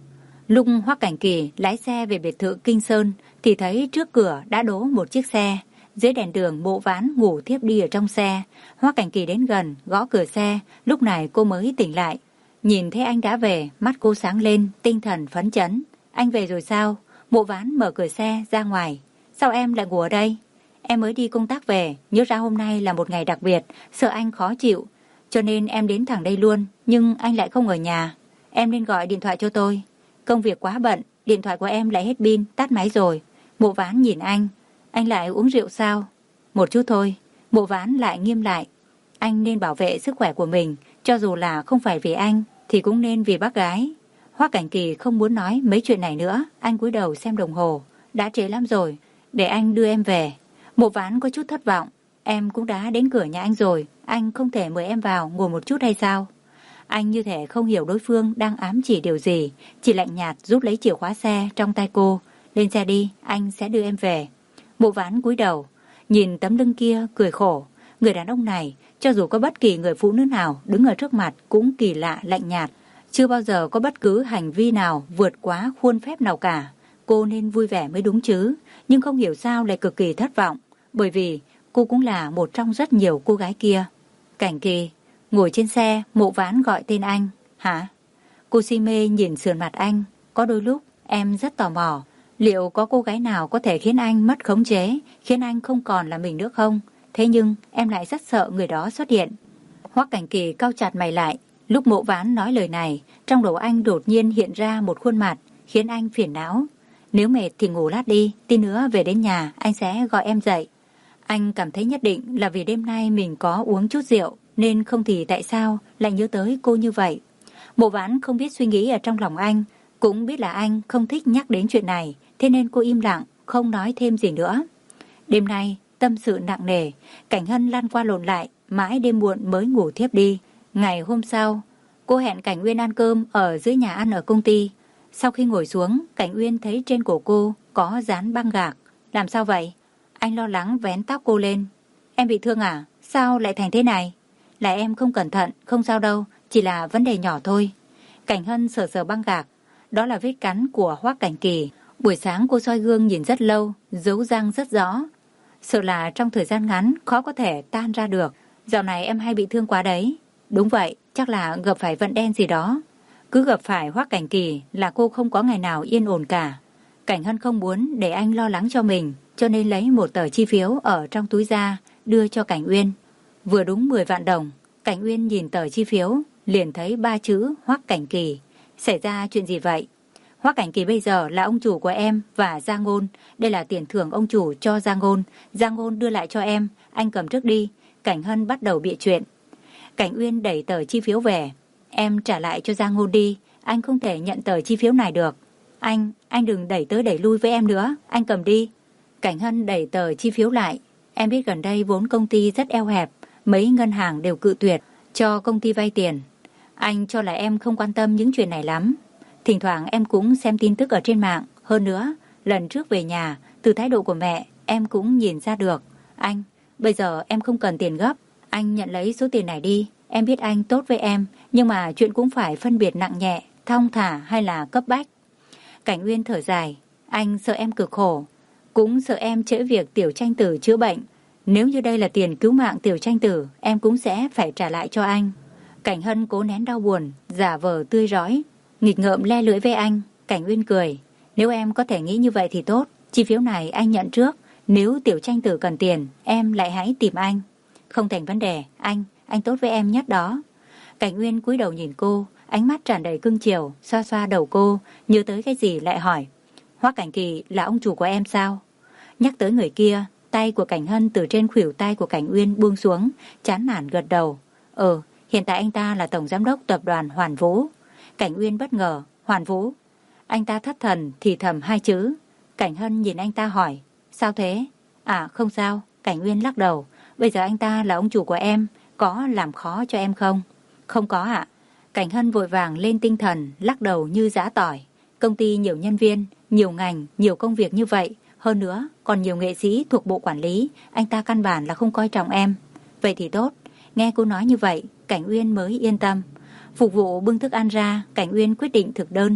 [SPEAKER 1] Lúc Hoắc Cảnh Kỳ lái xe về biệt thự Kinh Sơn thì thấy trước cửa đã đỗ một chiếc xe. Dưới đèn đường Mộ Ván ngủ thiếp đi ở trong xe. Hoắc Cảnh Kỳ đến gần, gõ cửa xe, lúc này cô mới tỉnh lại. Nhìn thấy anh đã về, mắt cô sáng lên, tinh thần phấn chấn. Anh về rồi sao? Mộ Ván mở cửa xe ra ngoài. Sao em lại ngủ ở đây? Em mới đi công tác về, nhớ ra hôm nay là một ngày đặc biệt, sợ anh khó chịu. Cho nên em đến thẳng đây luôn, nhưng anh lại không ở nhà. Em nên gọi điện thoại cho tôi. Công việc quá bận, điện thoại của em lại hết pin, tắt máy rồi. Mộ Ván nhìn anh. Anh lại uống rượu sao? Một chút thôi. Mộ Ván lại nghiêm lại. Anh nên bảo vệ sức khỏe của mình, cho dù là không phải vì anh, thì cũng nên vì bác gái. Hoắc Cảnh Kỳ không muốn nói mấy chuyện này nữa. Anh cúi đầu xem đồng hồ. Đã trễ lắm rồi, để anh đưa em về. Mộ Ván có chút thất vọng. Em cũng đã đến cửa nhà anh rồi, anh không thể mời em vào ngồi một chút hay sao? Anh như thể không hiểu đối phương đang ám chỉ điều gì, chỉ lạnh nhạt rút lấy chìa khóa xe trong tay cô. Lên xe đi, anh sẽ đưa em về. Mộ Ván cúi đầu, nhìn tấm lưng kia cười khổ. Người đàn ông này, cho dù có bất kỳ người phụ nữ nào đứng ở trước mặt cũng kỳ lạ lạnh nhạt. Chưa bao giờ có bất cứ hành vi nào vượt quá khuôn phép nào cả. Cô nên vui vẻ mới đúng chứ, nhưng không hiểu sao lại cực kỳ thất vọng, bởi vì cô cũng là một trong rất nhiều cô gái kia. Cảnh Kỳ, ngồi trên xe, Mộ Ván gọi tên anh. Hả? Cô si mê nhìn sườn mặt anh. Có đôi lúc em rất tò mò, liệu có cô gái nào có thể khiến anh mất khống chế, khiến anh không còn là mình nữa không? Thế nhưng em lại rất sợ người đó xuất hiện. Hoắc Cảnh Kỳ cau chặt mày lại. Lúc Mộ Ván nói lời này, trong đầu anh đột nhiên hiện ra một khuôn mặt khiến anh phiền não. Nếu mệt thì ngủ lát đi, tí nữa về đến nhà anh sẽ gọi em dậy. Anh cảm thấy nhất định là vì đêm nay mình có uống chút rượu, nên không thì tại sao lại nhớ tới cô như vậy. Mộ Ván không biết suy nghĩ ở trong lòng anh, cũng biết là anh không thích nhắc đến chuyện này, thế nên cô im lặng, không nói thêm gì nữa. Đêm nay, tâm sự nặng nề, Cảnh Hân lăn qua lộn lại, mãi đêm muộn mới ngủ thiếp đi. Ngày hôm sau, cô hẹn Cảnh Uyên ăn cơm ở dưới nhà ăn ở công ty. Sau khi ngồi xuống, Cảnh Uyên thấy trên cổ cô có dán băng gạc. Làm sao vậy? Anh lo lắng vén tóc cô lên. Em bị thương à? Sao lại thành thế này? Là em không cẩn thận, không sao đâu, chỉ là vấn đề nhỏ thôi. Cảnh Hân sờ sờ băng gạc. Đó là vết cắn của Hoắc Cảnh Kỳ. Buổi sáng cô soi gương nhìn rất lâu, dấu răng rất rõ. Sợ là trong thời gian ngắn khó có thể tan ra được. Dạo này em hay bị thương quá đấy. Đúng vậy, chắc là gặp phải vận đen gì đó. Cứ gặp phải Hoắc Cảnh Kỳ là cô không có ngày nào yên ổn cả. Cảnh Hân không muốn để anh lo lắng cho mình, cho nên lấy một tờ chi phiếu ở trong túi ra, đưa cho Cảnh Uyên. Vừa đúng mười vạn đồng, Cảnh Uyên nhìn tờ chi phiếu, liền thấy ba chữ Hoắc Cảnh Kỳ. Xảy ra chuyện gì vậy? Hoắc Cảnh Kỳ bây giờ là ông chủ của em và Giang Ngôn. Đây là tiền thưởng ông chủ cho Giang Ngôn. Giang Ngôn đưa lại cho em, anh cầm trước đi. Cảnh Hân bắt đầu bịa chuyện. Cảnh Uyên đẩy tờ chi phiếu về. Em trả lại cho Giang Ngôn đi, anh không thể nhận tờ chi phiếu này được. Anh, anh đừng đẩy tới đẩy lui với em nữa, anh cầm đi. Cảnh Hân đẩy tờ chi phiếu lại. Em biết gần đây vốn công ty rất eo hẹp, mấy ngân hàng đều cự tuyệt cho công ty vay tiền. Anh cho là em không quan tâm những chuyện này lắm. Thỉnh thoảng em cũng xem tin tức ở trên mạng. Hơn nữa, lần trước về nhà, từ thái độ của mẹ, em cũng nhìn ra được. Anh, bây giờ em không cần tiền gấp. Anh nhận lấy số tiền này đi. Em biết anh tốt với em, nhưng mà chuyện cũng phải phân biệt nặng nhẹ, thong thả hay là cấp bách. Cảnh Uyên thở dài. Anh sợ em cực khổ, cũng sợ em trễ việc Tiểu Tranh Tử chữa bệnh. Nếu như đây là tiền cứu mạng Tiểu Tranh Tử, em cũng sẽ phải trả lại cho anh. Cảnh Hân cố nén đau buồn, giả vờ tươi rói, nghịch ngợm le lưỡi với anh. Cảnh Uyên cười. Nếu em có thể nghĩ như vậy thì tốt. Chi phiếu này anh nhận trước. Nếu Tiểu Tranh Tử cần tiền, em lại hãy tìm anh. Không thành vấn đề, anh, anh tốt với em nhất đó. Cảnh Uyên cúi đầu nhìn cô, ánh mắt tràn đầy cưng chiều, xoa xoa đầu cô, nhớ tới cái gì lại hỏi. Hoắc Cảnh Kỳ là ông chủ của em sao? Nhắc tới người kia, tay của Cảnh Hân từ trên khuỷu tay của Cảnh Uyên buông xuống, chán nản gật đầu. Ừ, hiện tại anh ta là tổng giám đốc tập đoàn Hoàn Vũ. Cảnh Uyên bất ngờ. Hoàn Vũ? Anh ta thất thần thì thầm hai chữ. Cảnh Hân nhìn anh ta hỏi. Sao thế? À không sao. Cảnh Uyên lắc đầu. Bây giờ anh ta là ông chủ của em, có làm khó cho em không? Không có ạ. Cảnh Hân vội vàng lên tinh thần, lắc đầu như giã tỏi. Công ty nhiều nhân viên, nhiều ngành, nhiều công việc như vậy. Hơn nữa, còn nhiều nghệ sĩ thuộc bộ quản lý. Anh ta căn bản là không coi trọng em. Vậy thì tốt. Nghe cô nói như vậy, Cảnh Uyên mới yên tâm. Phục vụ bưng thức ăn ra, Cảnh Uyên quyết định thực đơn.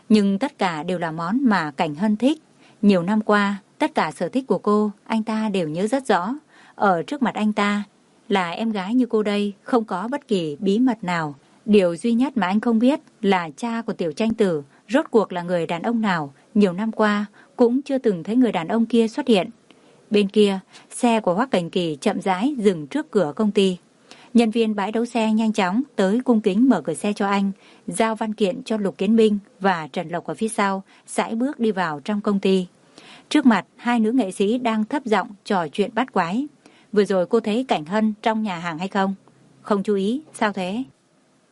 [SPEAKER 1] Nhưng tất cả đều là món mà Cảnh Hân thích. Nhiều năm qua, tất cả sở thích của cô, anh ta đều nhớ rất rõ. Ở trước mặt anh ta, là em gái như cô đây, không có bất kỳ bí mật nào. Điều duy nhất mà anh không biết là cha của Tiểu Tranh Tử rốt cuộc là người đàn ông nào. Nhiều năm qua, cũng chưa từng thấy người đàn ông kia xuất hiện. Bên kia, xe của Hoắc Cảnh Kỳ chậm rãi dừng trước cửa công ty. Nhân viên bãi đỗ xe nhanh chóng tới cung kính mở cửa xe cho anh, giao văn kiện cho Lục Kiến Minh và Trần Lộc ở phía sau, sải bước đi vào trong công ty. Trước mặt, hai nữ nghệ sĩ đang thấp giọng trò chuyện bát quái. Vừa rồi cô thấy Cảnh Hân trong nhà hàng hay không? Không chú ý, sao thế?